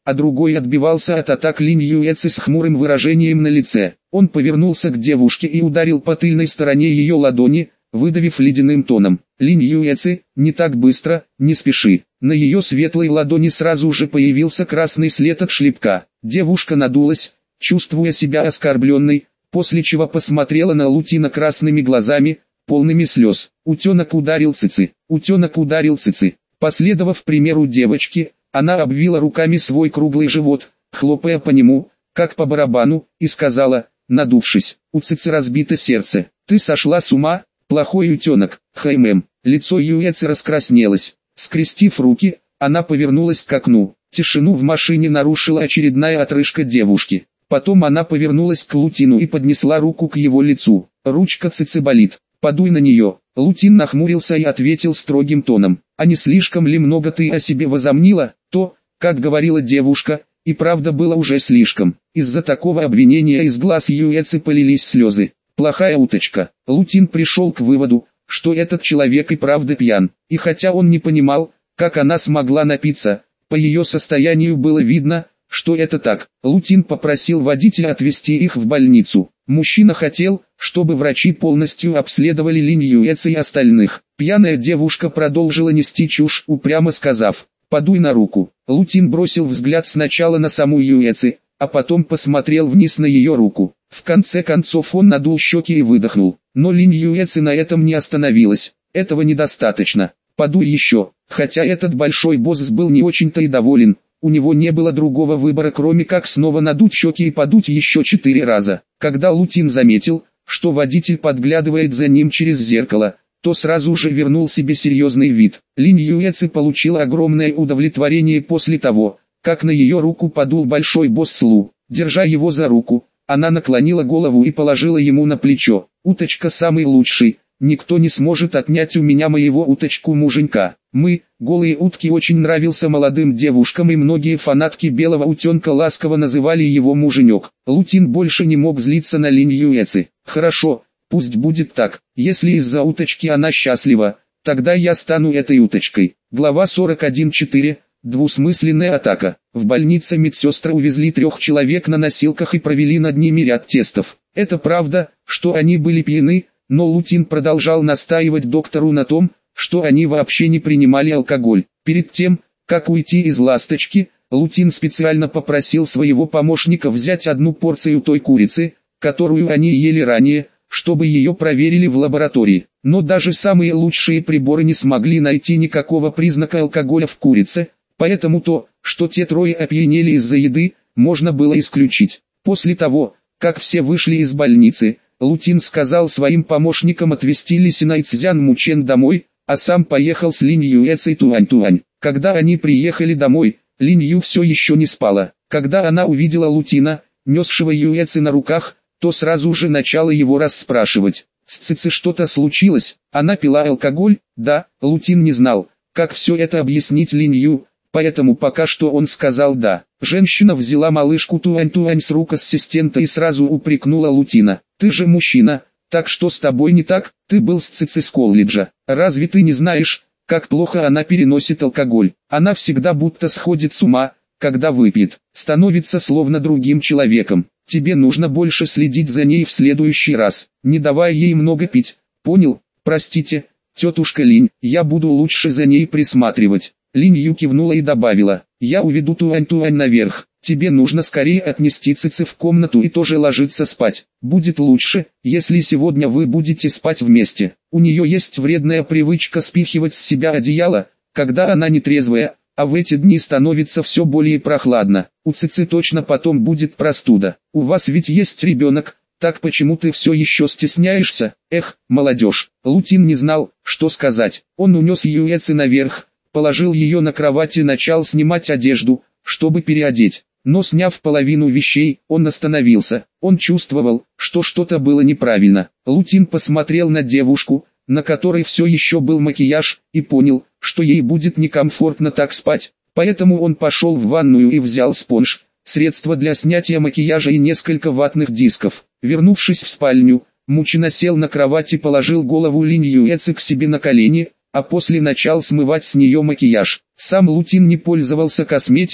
а другой отбивался от атак Линь Юэци с хмурым выражением на лице. Он повернулся к девушке и ударил по тыльной стороне ее ладони, выдавив ледяным тоном: «Линь Юэци, не так быстро, не спеши». На ее светлой ладони сразу же появился красный след от шлепка. Девушка надулась, чувствуя себя оскорбленной, после чего посмотрела на Лутина красными глазами, полными слез. Утенок ударил Цици. Утенок ударил Цици. Последовав примеру девочки, она обвила руками свой круглый живот, хлопая по нему, как по барабану, и сказала, надувшись: «У Цици разбито сердце. Ты сошла с ума, плохой утенок, Хаймэм». Лицо Юэци раскраснелось. Скрестив руки, она повернулась к окну. Тишину в машине нарушила очередная отрыжка девушки. Потом она повернулась к Лутину и поднесла руку к его лицу. «Ручка Цици болит. Подуй на нее». Лутин нахмурился и ответил строгим тоном: «А не слишком ли много ты о себе возомнила?» То, как говорила девушка, и правда было уже слишком. Из-за такого обвинения из глаз Юэци полились слезы. Плохая уточка. Лутин пришел к выводу, что этот человек и правда пьян. И хотя он не понимал, как она смогла напиться, по ее состоянию было видно, что это так. Лутин попросил водителя отвезти их в больницу. Мужчина хотел, чтобы врачи полностью обследовали Линь Юэци и остальных. Пьяная девушка продолжила нести чушь, упрямо сказав: «Подуй на руку». Лутин бросил взгляд сначала на саму Юэци, а потом посмотрел вниз на ее руку. В конце концов он надул щеки и выдохнул. Но Линь Юэци на этом не остановилась. Этого недостаточно. «Подуй еще». Хотя этот большой босс был не очень-то и доволен, у него не было другого выбора, кроме как снова надуть щеки и подуть еще 4 раза. Когда Лутин заметил, что водитель подглядывает за ним через зеркало, то сразу же вернул себе серьезный вид. Линь Юэци получила огромное удовлетворение после того, как на ее руку подул большой босс Лу. Держа его за руку, она наклонила голову и положила ему на плечо. «Уточка самый лучший, никто не сможет отнять у меня моего уточку-муженька». Голые утки очень нравился молодым девушкам, и многие фанатки белого утенка ласково называли его муженек. Лутин больше не мог злиться на Линь Юэци. «Хорошо, пусть будет так. Если из-за уточки она счастлива, тогда я стану этой уточкой». Глава 41.4. Двусмысленная атака. В больнице медсестры увезли 3 человек на носилках и провели над ними ряд тестов. Это правда, что они были пьяны, но Лутин продолжал настаивать доктору на том, что они вообще не принимали алкоголь. Перед тем, как уйти из «Ласточки», Лутин специально попросил своего помощника взять 1 порцию той курицы, которую они ели ранее, чтобы ее проверили в лаборатории. Но даже самые лучшие приборы не смогли найти никакого признака алкоголя в курице, поэтому то, что те 3 опьянели из-за еды, можно было исключить. После того, как все вышли из больницы, Лутин сказал своим помощникам отвезти Ли Сина и Цзян Мучен домой, а сам поехал с Линь Юэци и Туань-Туань. Когда они приехали домой, Линь Ю все еще не спала. Когда она увидела Лутина, несшего Юэци на руках, то сразу же начала его расспрашивать. С Цици что-то случилось? Она пила алкоголь? Да. Лутин не знал, как все это объяснить Линь Ю, поэтому пока что он сказал «да». Женщина взяла малышку Туань-Туань с рук ассистента и сразу упрекнула Лутина: «Ты же мужчина, так что с тобой не так? Ты был с Цици с колледжа. Разве ты не знаешь, как плохо она переносит алкоголь? Она всегда будто сходит с ума, когда выпьет, становится словно другим человеком. Тебе нужно больше следить за ней в следующий раз, не давай ей много пить, понял? Простите, тетушка Линь, я буду лучше за ней присматривать». Линь Ю кивнула и добавила: «Я уведу Туань-Туань наверх. Тебе нужно скорее отнести Цици в комнату и тоже ложиться спать. Будет лучше, если сегодня вы будете спать вместе. У нее есть вредная привычка спихивать с себя одеяло, когда она нетрезвая, а в эти дни становится все более прохладно. У Цици точно потом будет простуда. У вас ведь есть ребенок, так почему ты все еще стесняешься? Эх, молодежь». Лутин не знал, что сказать. Он унес Юэци наверх, положил ее на кровать и начал снимать одежду, чтобы переодеть. Но сняв половину вещей, он остановился. Он чувствовал, что что-то было неправильно. Лутин посмотрел на девушку, на которой все еще был макияж, и понял, что ей будет некомфортно так спать. Поэтому он пошел в ванную и взял спонж, средство для снятия макияжа и несколько ватных дисков. Вернувшись в спальню, мужчина сел на кровать и положил голову Линь Юэци к себе на колени, а после начал смывать с нее макияж. Сам Лутин не пользовался косметикой,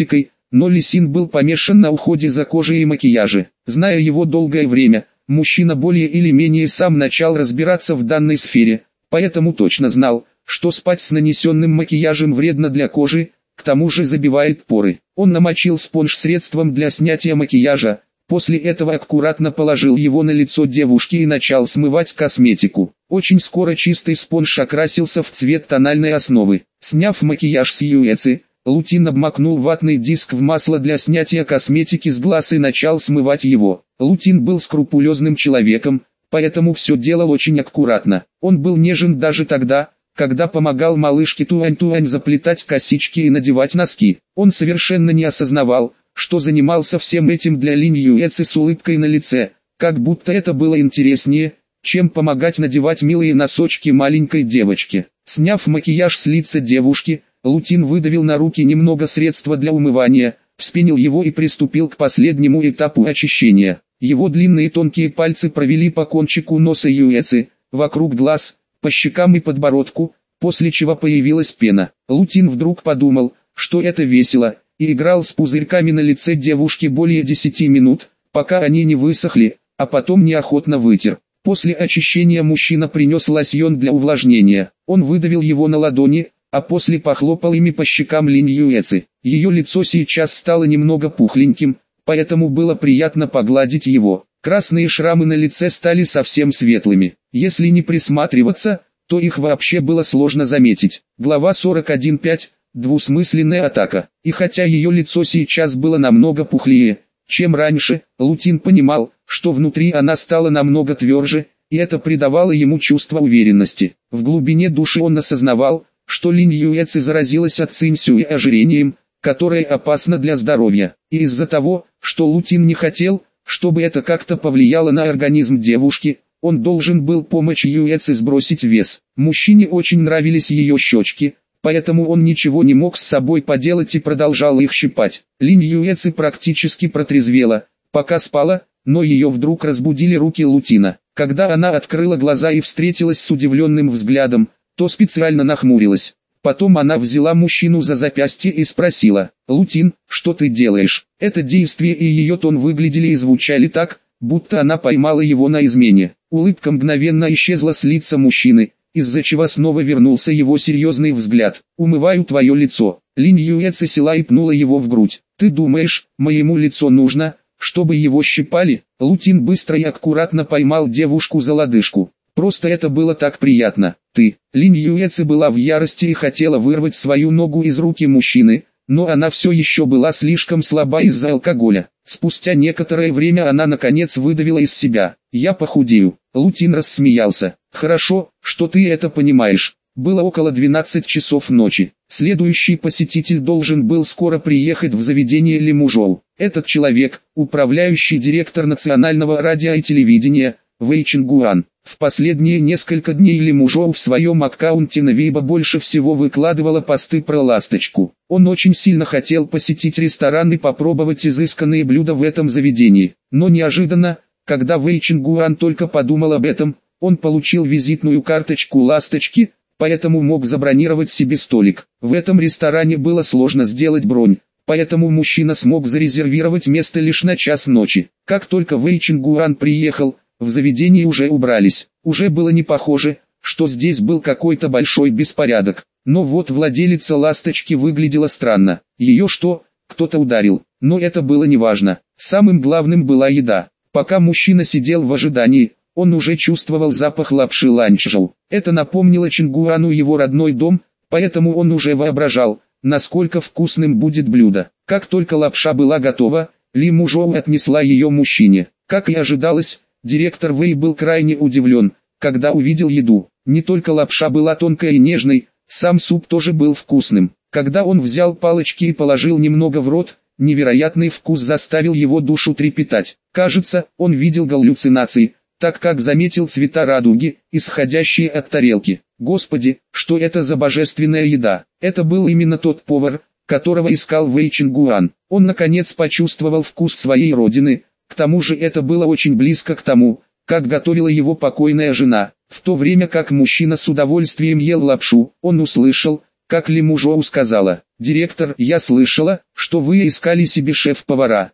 Но Ли Син был помешан на уходе за кожей и макияже. Зная его долгое время, мужчина более или менее сам начал разбираться в данной сфере, поэтому точно знал, что спать с нанесенным макияжем вредно для кожи, к тому же забивает поры. Он намочил спонж средством для снятия макияжа, после этого аккуратно положил его на лицо девушки и начал смывать косметику. Очень скоро чистый спонж окрасился в цвет тональной основы. Сняв макияж с Юэци, Лутин обмакнул ватный диск в масло для снятия косметики с глаз и начал смывать его. Лутин был скрупулезным человеком, поэтому все делал очень аккуратно. Он был нежен даже тогда, когда помогал малышке Туань-Туань заплетать косички и надевать носки. Он совершенно не осознавал, что занимался всем этим для Линь Юэци с улыбкой на лице, как будто это было интереснее, чем помогать надевать милые носочки маленькой девочке. Сняв макияж с лица девушки, Лутин выдавил на руки немного средства для умывания, вспенил его и приступил к последнему этапу очищения. Его длинные тонкие пальцы провели по кончику носа Юэци, вокруг глаз, по щекам и подбородку, после чего появилась пена. Лутин вдруг подумал, что это весело, и играл с пузырьками на лице девушки более 10 минут, пока они не высохли, а потом неохотно вытер. После очищения мужчина принес лосьон для увлажнения. Он выдавил его на ладони, а после похлопал ими по щекам Линь Юэци. Ее лицо сейчас стало немного пухленьким, поэтому было приятно погладить его. Красные шрамы на лице стали совсем светлыми. Если не присматриваться, то их вообще было сложно заметить. Глава 41.5. Двусмысленная атака. И хотя ее лицо сейчас было намного пухлее, чем раньше, Лутин понимал, что внутри она стала намного тверже, и это придавало ему чувство уверенности. В глубине души он осознавал, что Линь Юэци заразилась от Циньсюэ ожирением, которое опасно для здоровья. И из-за того, что Лутин не хотел, чтобы это как-то повлияло на организм девушки, он должен был помочь Юэци сбросить вес. Мужчине очень нравились ее щечки, поэтому он ничего не мог с собой поделать и продолжал их щипать. Линь Юэци практически протрезвела, пока спала, но ее вдруг разбудили руки Лутина. Когда она открыла глаза и встретилась с удивленным взглядом, то специально нахмурилась. Потом она взяла мужчину за запястье и спросила: «Лутин, что ты делаешь?» Это действие и ее тон выглядели и звучали так, будто она поймала его на измене. Улыбка мгновенно исчезла с лица мужчины, из-за чего снова вернулся его серьезный взгляд. «Умываю твое лицо». Линь Юэци села и пнула его в грудь. «Ты думаешь, моему лицу нужно, чтобы его щипали?» Лутин быстро и аккуратно поймал девушку за лодыжку. Просто это было так приятно. «Ты». Линь Юэци была в ярости и хотела вырвать свою ногу из руки мужчины, но она все еще была слишком слаба из-за алкоголя. Спустя некоторое время она наконец выдавила из себя: «Я похудею». Лутин рассмеялся. «Хорошо, что ты это понимаешь». Было около 12 часов ночи. Следующий посетитель должен был скоро приехать в заведение Ли Мужоу. Этот человек, управляющий директор национального радио и телевидения, Вэй Чингуан. В последние несколько дней Ли Мужоу в своем аккаунте на Weibo больше всего выкладывала посты про ласточку. Он очень сильно хотел посетить ресторан и попробовать изысканные блюда в этом заведении. Но неожиданно, когда Вэй Чингуан только подумал об этом, он получил визитную карточку ласточки, поэтому мог забронировать себе столик. В этом ресторане было сложно сделать бронь, поэтому мужчина смог зарезервировать место лишь на час ночи. Как только Вэй Чингуан приехал, в заведении уже убрались. Уже было не похоже, что здесь был какой-то большой беспорядок. Но вот владелица ласточки выглядела странно. Ее что, кто-то ударил? Но это было неважно. Самым главным была еда. Пока мужчина сидел в ожидании, он уже чувствовал запах лапши ланчжоу. Это напомнило Чингуану его родной дом, поэтому он уже воображал, насколько вкусным будет блюдо. Как только лапша была готова, Ли Мужоу отнесла ее мужчине. Как и ожидалось, директор Вэй был крайне удивлен, когда увидел еду. Не только лапша была тонкой и нежной, сам суп тоже был вкусным. Когда он взял палочки и положил немного в рот, невероятный вкус заставил его душу трепетать. Кажется, он видел галлюцинации, так как заметил цвета радуги, исходящие от тарелки. Господи, что это за божественная еда? Это был именно тот повар, которого искал Вэй Чингуан. Он наконец почувствовал вкус своей родины. К тому же это было очень близко к тому, как готовила его покойная жена. В то время как мужчина с удовольствием ел лапшу, он услышал, как Ли Мужоу сказала: «Директор, я слышала, что вы искали себе шеф-повара».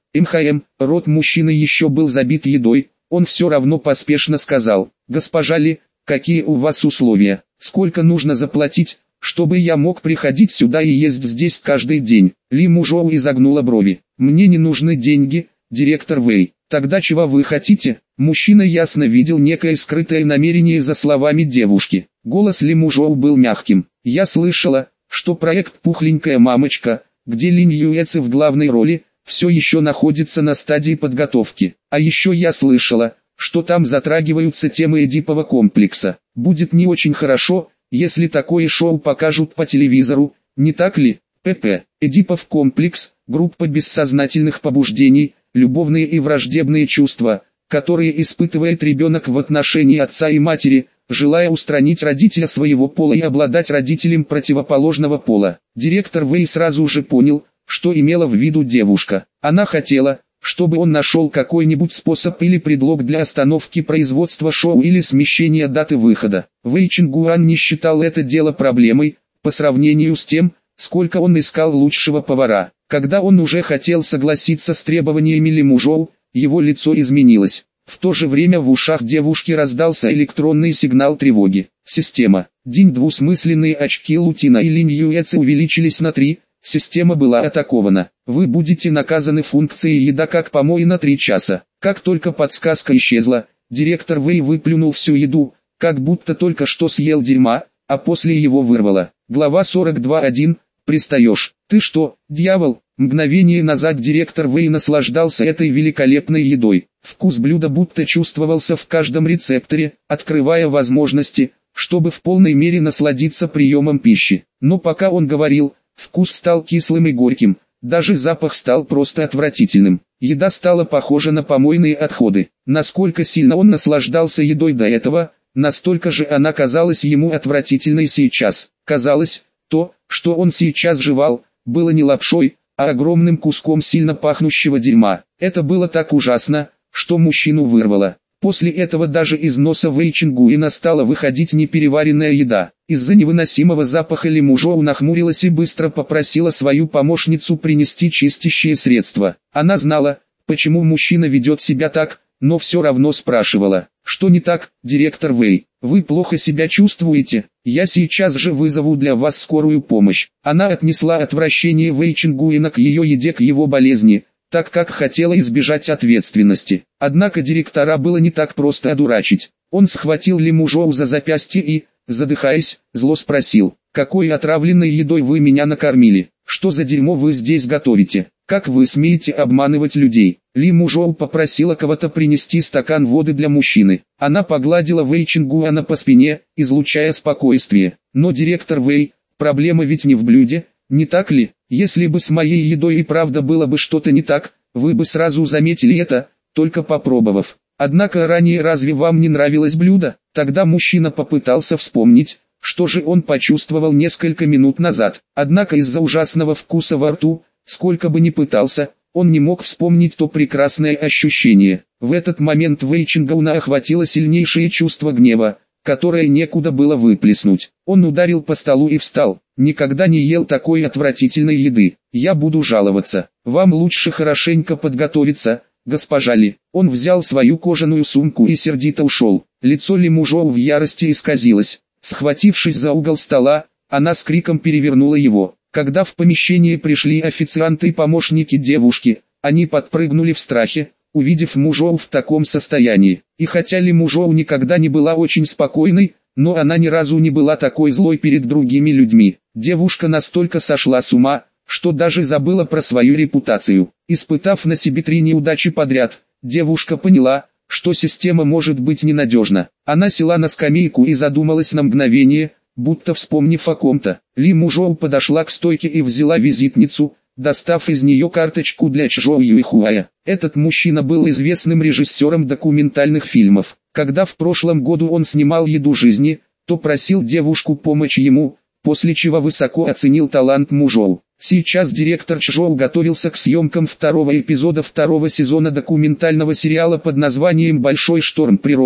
Рот мужчины еще был забит едой, он все равно поспешно сказал: «Госпожа Ли, какие у вас условия? Сколько нужно заплатить, чтобы я мог приходить сюда и есть здесь каждый день?» Ли Мужоу изогнула брови. «Мне не нужны деньги, директор Вэй. Тогда чего вы хотите?» Мужчина ясно видел некое скрытое намерение за словами девушки. Голос Ли Мужоу был мягким. «Я слышала, что проект «Пухленькая мамочка», где Линь Юэци в главной роли, все еще находится на стадии подготовки. А еще я слышала, что там затрагиваются темы Эдипова комплекса. Будет не очень хорошо, если такое шоу покажут по телевизору, не так ли?» ПП. Эдипов комплекс, группа бессознательных побуждений, любовные и враждебные чувства, которые испытывает ребенок в отношении отца и матери, желая устранить родителя своего пола и обладать родителем противоположного пола. Директор Вэй сразу же понял, что имела в виду девушка. Она хотела, чтобы он нашел какой-нибудь способ или предлог для остановки производства шоу или смещения даты выхода. Вэй Чингуан не считал это дело проблемой, по сравнению с тем, сколько он искал лучшего повара. Когда он уже хотел согласиться с требованиями Ли Мужоу, его лицо изменилось. В то же время в ушах девушки раздался электронный сигнал тревоги. Система. День. Двусмысленные очки Лутина и Линь Юэци увеличились на 3. Система была атакована. Вы будете наказаны функцией еда как помой на 3 часа. Как только подсказка исчезла, директор Вэй выплюнул всю еду, как будто только что съел дерьма, а после его вырвало. Глава 42.1. Пристаешь. Ты что, дьявол? Мгновение назад директор Вэй наслаждался этой великолепной едой. Вкус блюда будто чувствовался в каждом рецепторе, открывая возможности, чтобы в полной мере насладиться приемом пищи. Но пока он говорил, вкус стал кислым и горьким, даже запах стал просто отвратительным. Еда стала похожа на помойные отходы. Насколько сильно он наслаждался едой до этого, настолько же она казалась ему отвратительной сейчас. Казалось, то, что он сейчас жевал, было не лапшой, а огромным куском сильно пахнущего дерьма. Это было так ужасно, что мужчину вырвало. После этого даже из носа Вэй Чингуина стала выходить непереваренная еда. Из-за невыносимого запаха Ли Мужоу нахмурилась и быстро попросила свою помощницу принести чистящее средство. Она знала, почему мужчина ведет себя так, но все равно спрашивала: «Что не так, директор Вэй? Вы плохо себя чувствуете? Я сейчас же вызову для вас скорую помощь». Она отнесла отвращение Вэй Чингуина к ее еде, к его болезни, так как хотела избежать ответственности. Однако директора было не так просто одурачить. Он схватил Ли Мужоу за запястье и, задыхаясь, зло спросил: «Какой отравленной едой вы меня накормили? Что за дерьмо вы здесь готовите? Как вы смеете обманывать людей?» Ли Мужоу попросила кого-то принести стакан воды для мужчины. Она погладила Вэй Чингуана по спине, излучая спокойствие. «Но директор Вэй, проблема ведь не в блюде, не так ли? Если бы с моей едой и правда было бы что-то не так, вы бы сразу заметили это, только попробовав. Однако ранее разве вам не нравилось блюдо?» Тогда мужчина попытался вспомнить, что же он почувствовал несколько минут назад. Однако из-за ужасного вкуса во рту, сколько бы ни пытался, он не мог вспомнить то прекрасное ощущение. В этот момент Вэй Чингуана охватило сильнейшее чувство гнева, которое некуда было выплеснуть. Он ударил по столу и встал. «Никогда не ел такой отвратительной еды. Я буду жаловаться. Вам лучше хорошенько подготовиться, госпожа Ли». Он взял свою кожаную сумку и сердито ушел. Лицо Ли Мужоу в ярости исказилось. Схватившись за угол стола, она с криком перевернула его. Когда в помещение пришли официанты и помощники девушки, они подпрыгнули в страхе, увидев Мужоу в таком состоянии. И хотя Ли Мужоу никогда не была очень спокойной, но она ни разу не была такой злой перед другими людьми. Девушка настолько сошла с ума, что даже забыла про свою репутацию. Испытав на себе 3 неудачи подряд, девушка поняла, что система может быть ненадежна. Она села на скамейку и задумалась на мгновение, будто вспомнив о ком-то. Ли Мужоу подошла к стойке и взяла визитницу, достав из нее карточку для Чжоу Юйхуая. Этот мужчина был известным режиссером документальных фильмов. Когда в прошлом году он снимал «Еду жизни», то просил девушку помочь ему, после чего высоко оценил талант Мужоу. Сейчас директор Чжоу готовился к съемкам 2-го эпизода 2-го сезона документального сериала под названием «Большой шторм природы»,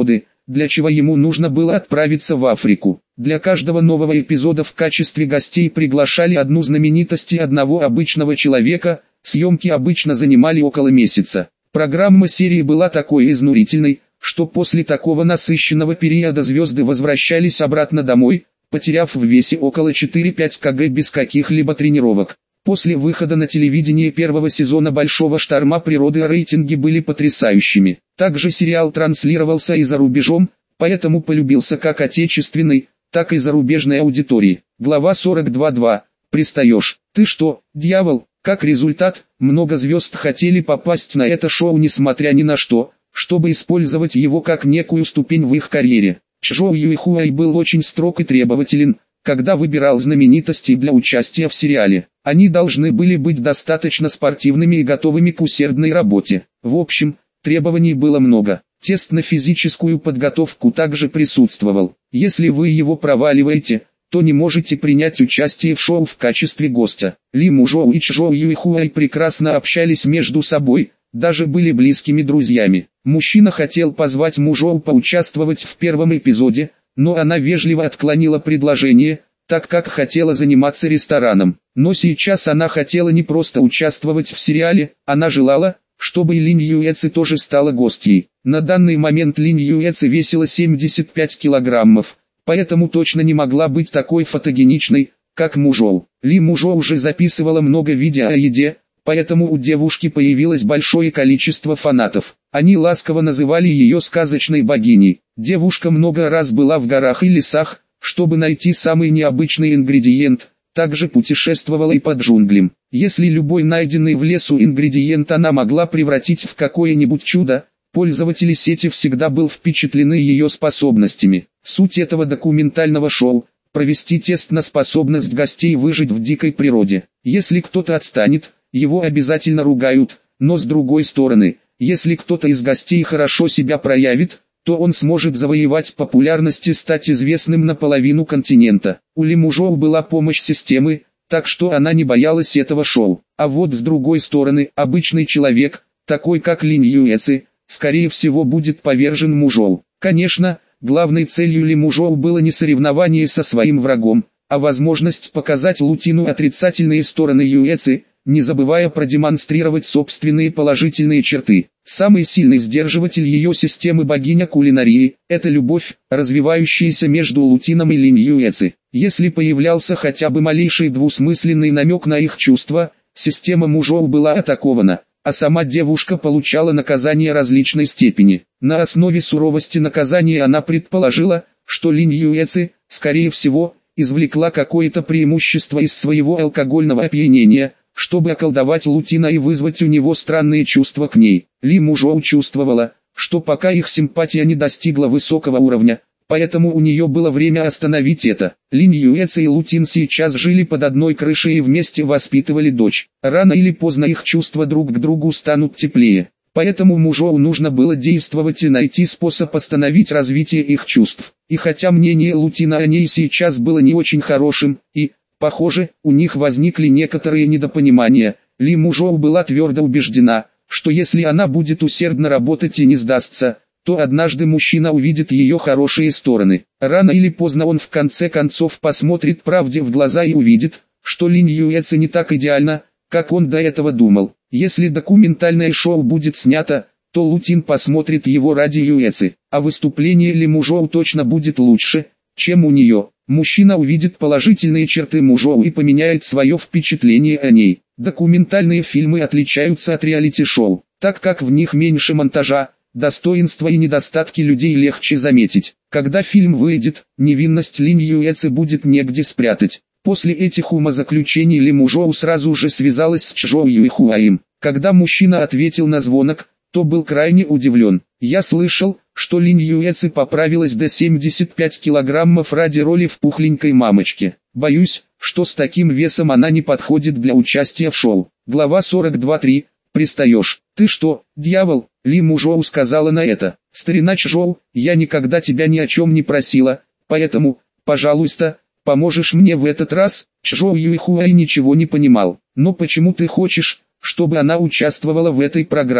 для чего ему нужно было отправиться в Африку. Для каждого нового эпизода в качестве гостей приглашали одну знаменитость и одного обычного человека, съемки обычно занимали около месяца. Программа серии была такой изнурительной, что после такого насыщенного периода звезды возвращались обратно домой, потеряв в весе около 4-5 кг без каких-либо тренировок. После выхода на телевидение первого сезона «Большого шторма природы» рейтинги были потрясающими. Также сериал транслировался и за рубежом, поэтому полюбился как отечественной, так и зарубежной аудитории. Глава 42.2. Пристаешь. Ты что, дьявол? Как результат, много звезд хотели попасть на это шоу несмотря ни на что, чтобы использовать его как некую ступень в их карьере. Чжоу Юйхуэй был очень строг и требователен, когда выбирал знаменитостей для участия в сериале. Они должны были быть достаточно спортивными и готовыми к усердной работе. В общем, требований было много. Тест на физическую подготовку также присутствовал. Если вы его проваливаете, то не можете принять участие в шоу в качестве гостя. Ли Мужоу и Чжоу Юйхуэй прекрасно общались между собой, даже были близкими друзьями. Мужчина хотел позвать Мужоу поучаствовать в первом эпизоде, но она вежливо отклонила предложение, так как хотела заниматься рестораном. Но сейчас она хотела не просто участвовать в сериале, она желала, чтобы Линь Юэци тоже стала гостьей. На данный момент Линь Юэци весила 75 килограммов, поэтому точно не могла быть такой фотогеничной, как Мужоу. Ли Мужоу уже записывала много видео о еде, поэтому у девушки появилось большое количество фанатов. Они ласково называли ее сказочной богиней. Девушка много раз была в горах и лесах, чтобы найти самый необычный ингредиент, также путешествовала и по джунглям. Если любой найденный в лесу ингредиент она могла превратить в какое-нибудь чудо, пользователи сети всегда были впечатлены ее способностями. Суть этого документального шоу – провести тест на способность гостей выжить в дикой природе. Если кто-то отстанет, его обязательно ругают, но с другой стороны, если кто-то из гостей хорошо себя проявит, то он сможет завоевать популярность и стать известным на половину континента. У Ли Мужоу была помощь системы, так что она не боялась этого шоу. А вот с другой стороны, обычный человек, такой как Линь Юэци, скорее всего будет повержен Мужоу. Конечно, главной целью Ли Мужоу было не соревнование со своим врагом, а возможность показать Лутину отрицательные стороны Юэци, не забывая продемонстрировать собственные положительные черты. Самый сильный сдерживатель ее системы богиня кулинарии – это любовь, развивающаяся между Лутином и Линь Юэци. Если появлялся хотя бы малейший двусмысленный намек на их чувства, система Мужоу была атакована, а сама девушка получала наказание различной степени. На основе суровости наказания она предположила, что Линь Юэци, скорее всего, извлекла какое-то преимущество из своего алкогольного опьянения, чтобы околдовать Лутина и вызвать у него странные чувства к ней. Ли Мужоу чувствовала, что пока их симпатия не достигла высокого уровня, поэтому у нее было время остановить это. Линь Юэци и Лутин сейчас жили под одной крышей и вместе воспитывали дочь. Рано или поздно их чувства друг к другу станут теплее. Поэтому Мужоу нужно было действовать и найти способ остановить развитие их чувств. И хотя мнение Лутина о ней сейчас было не очень хорошим, и, похоже, у них возникли некоторые недопонимания, Ли Мужоу была твердо убеждена, что если она будет усердно работать и не сдастся, то однажды мужчина увидит ее хорошие стороны. Рано или поздно он в конце концов посмотрит правде в глаза и увидит, что Линь Юэци не так идеальна, как он до этого думал. Если документальное шоу будет снято, то Лутин посмотрит его ради Юэци, а выступление Ли Мужоу точно будет лучше, чем у нее. Мужчина увидит положительные черты Мужоу и поменяет свое впечатление о ней. Документальные фильмы отличаются от реалити-шоу, так как в них меньше монтажа, достоинства и недостатки людей легче заметить. Когда фильм выйдет, невинность Линь Юэци будет негде спрятать. После этих умозаключений Ли Мужоу сразу же связалась с Чжоу Юйхуаем. Когда мужчина ответил на звонок, то был крайне удивлен. «Я слышал, что Линь Юэци поправилась до 75 килограммов ради роли в пухленькой мамочке. Боюсь, что с таким весом она не подходит для участия в шоу». Глава 42.3. «Пристаешь. Ты что, дьявол?» Ли Мужоу сказала на это. «Старина Чжоу, я никогда тебя ни о чем не просила, поэтому, пожалуйста, поможешь мне в этот раз?» Чжоу Юйхуай ничего не понимал. «Но почему ты хочешь, чтобы она участвовала в этой программе?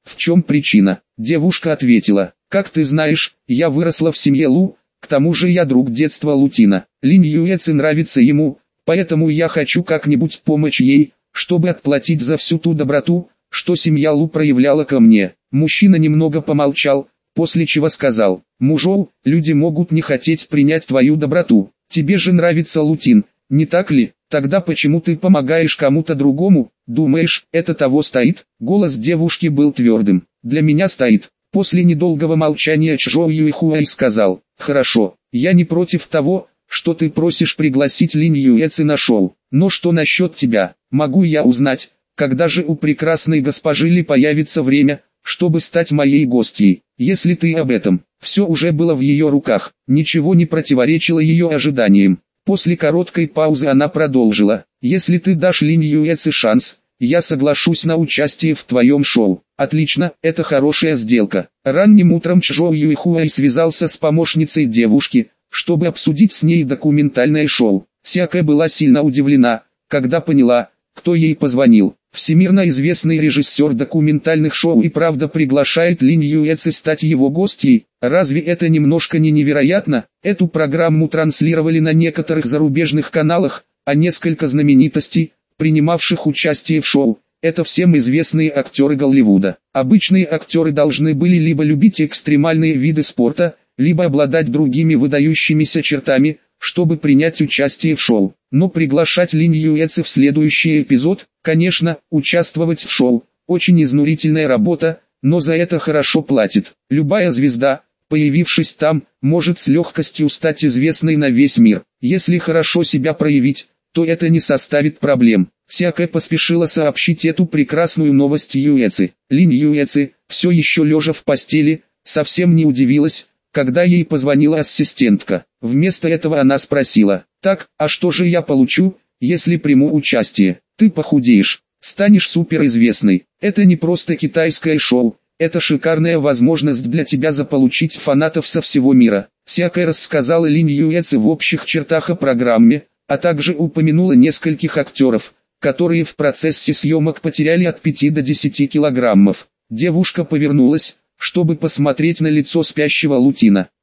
В чем причина? Девушка ответила: как ты знаешь, я выросла в семье Лу, к тому же я друг детства Лутина. Линь Юэци нравится ему, поэтому я хочу как-нибудь помочь ей, чтобы отплатить за всю ту доброту, что семья Лу проявляла ко мне. Мужчина немного помолчал, после чего сказал: мужоу, люди могут не хотеть принять твою доброту. Тебе же нравится Лутин, не так ли? Тогда почему ты помогаешь кому-то другому? Думаешь, это того стоит? Голос девушки был твердым. Для меня стоит. После недолгого молчания Чжоу Юйхуэй сказал: хорошо, я не против того, что ты просишь пригласить Линь Юэци на шоу. Но что насчет тебя? Могу я узнать, когда же у прекрасной госпожи Ли появится время, чтобы стать моей гостьей? Если ты об этом, все уже было в ее руках, ничего не противоречило ее ожиданиям. После короткой паузы она продолжила: если ты дашь Линь Юэци шанс, я соглашусь на участие в твоем шоу. Отлично, это хорошая сделка. Ранним утром Чжоу Юйхуэй связался с помощницей девушки, чтобы обсудить с ней документальное шоу. Сякэ была сильно удивлена, когда поняла, кто ей позвонил. Всемирно известный режиссер документальных шоу и правда приглашает Линь Юэци стать его гостьей. Разве это немножко не невероятно? Эту программу транслировали на некоторых зарубежных каналах, а несколько знаменитостей, принимавших участие в шоу, это всем известные актеры Голливуда. Обычные актеры должны были либо любить экстремальные виды спорта, либо обладать другими выдающимися чертами, чтобы принять участие в шоу. Но приглашать Линь Юэци в следующий эпизод, конечно, участвовать в шоу, очень изнурительная работа, но за это хорошо платят. Любая звезда, появившись там, может с легкостью стать известной на весь мир. Если хорошо себя проявить, то это не составит проблем. Сякэ поспешила сообщить эту прекрасную новость Юэци. Линь Юэци, все еще лежа в постели, совсем не удивилась, когда ей позвонила ассистентка. Вместо этого она спросила: так, а что же я получу, если приму участие? Ты похудеешь, станешь суперизвестной. Это не просто китайское шоу, это шикарная возможность для тебя заполучить фанатов со всего мира. Сякэ рассказала Линь Юэци в общих чертах о программе, а также упомянула нескольких актеров, которые в процессе съемок потеряли от 5 до 10 килограммов. Девушка повернулась, чтобы посмотреть на лицо спящего Лутина.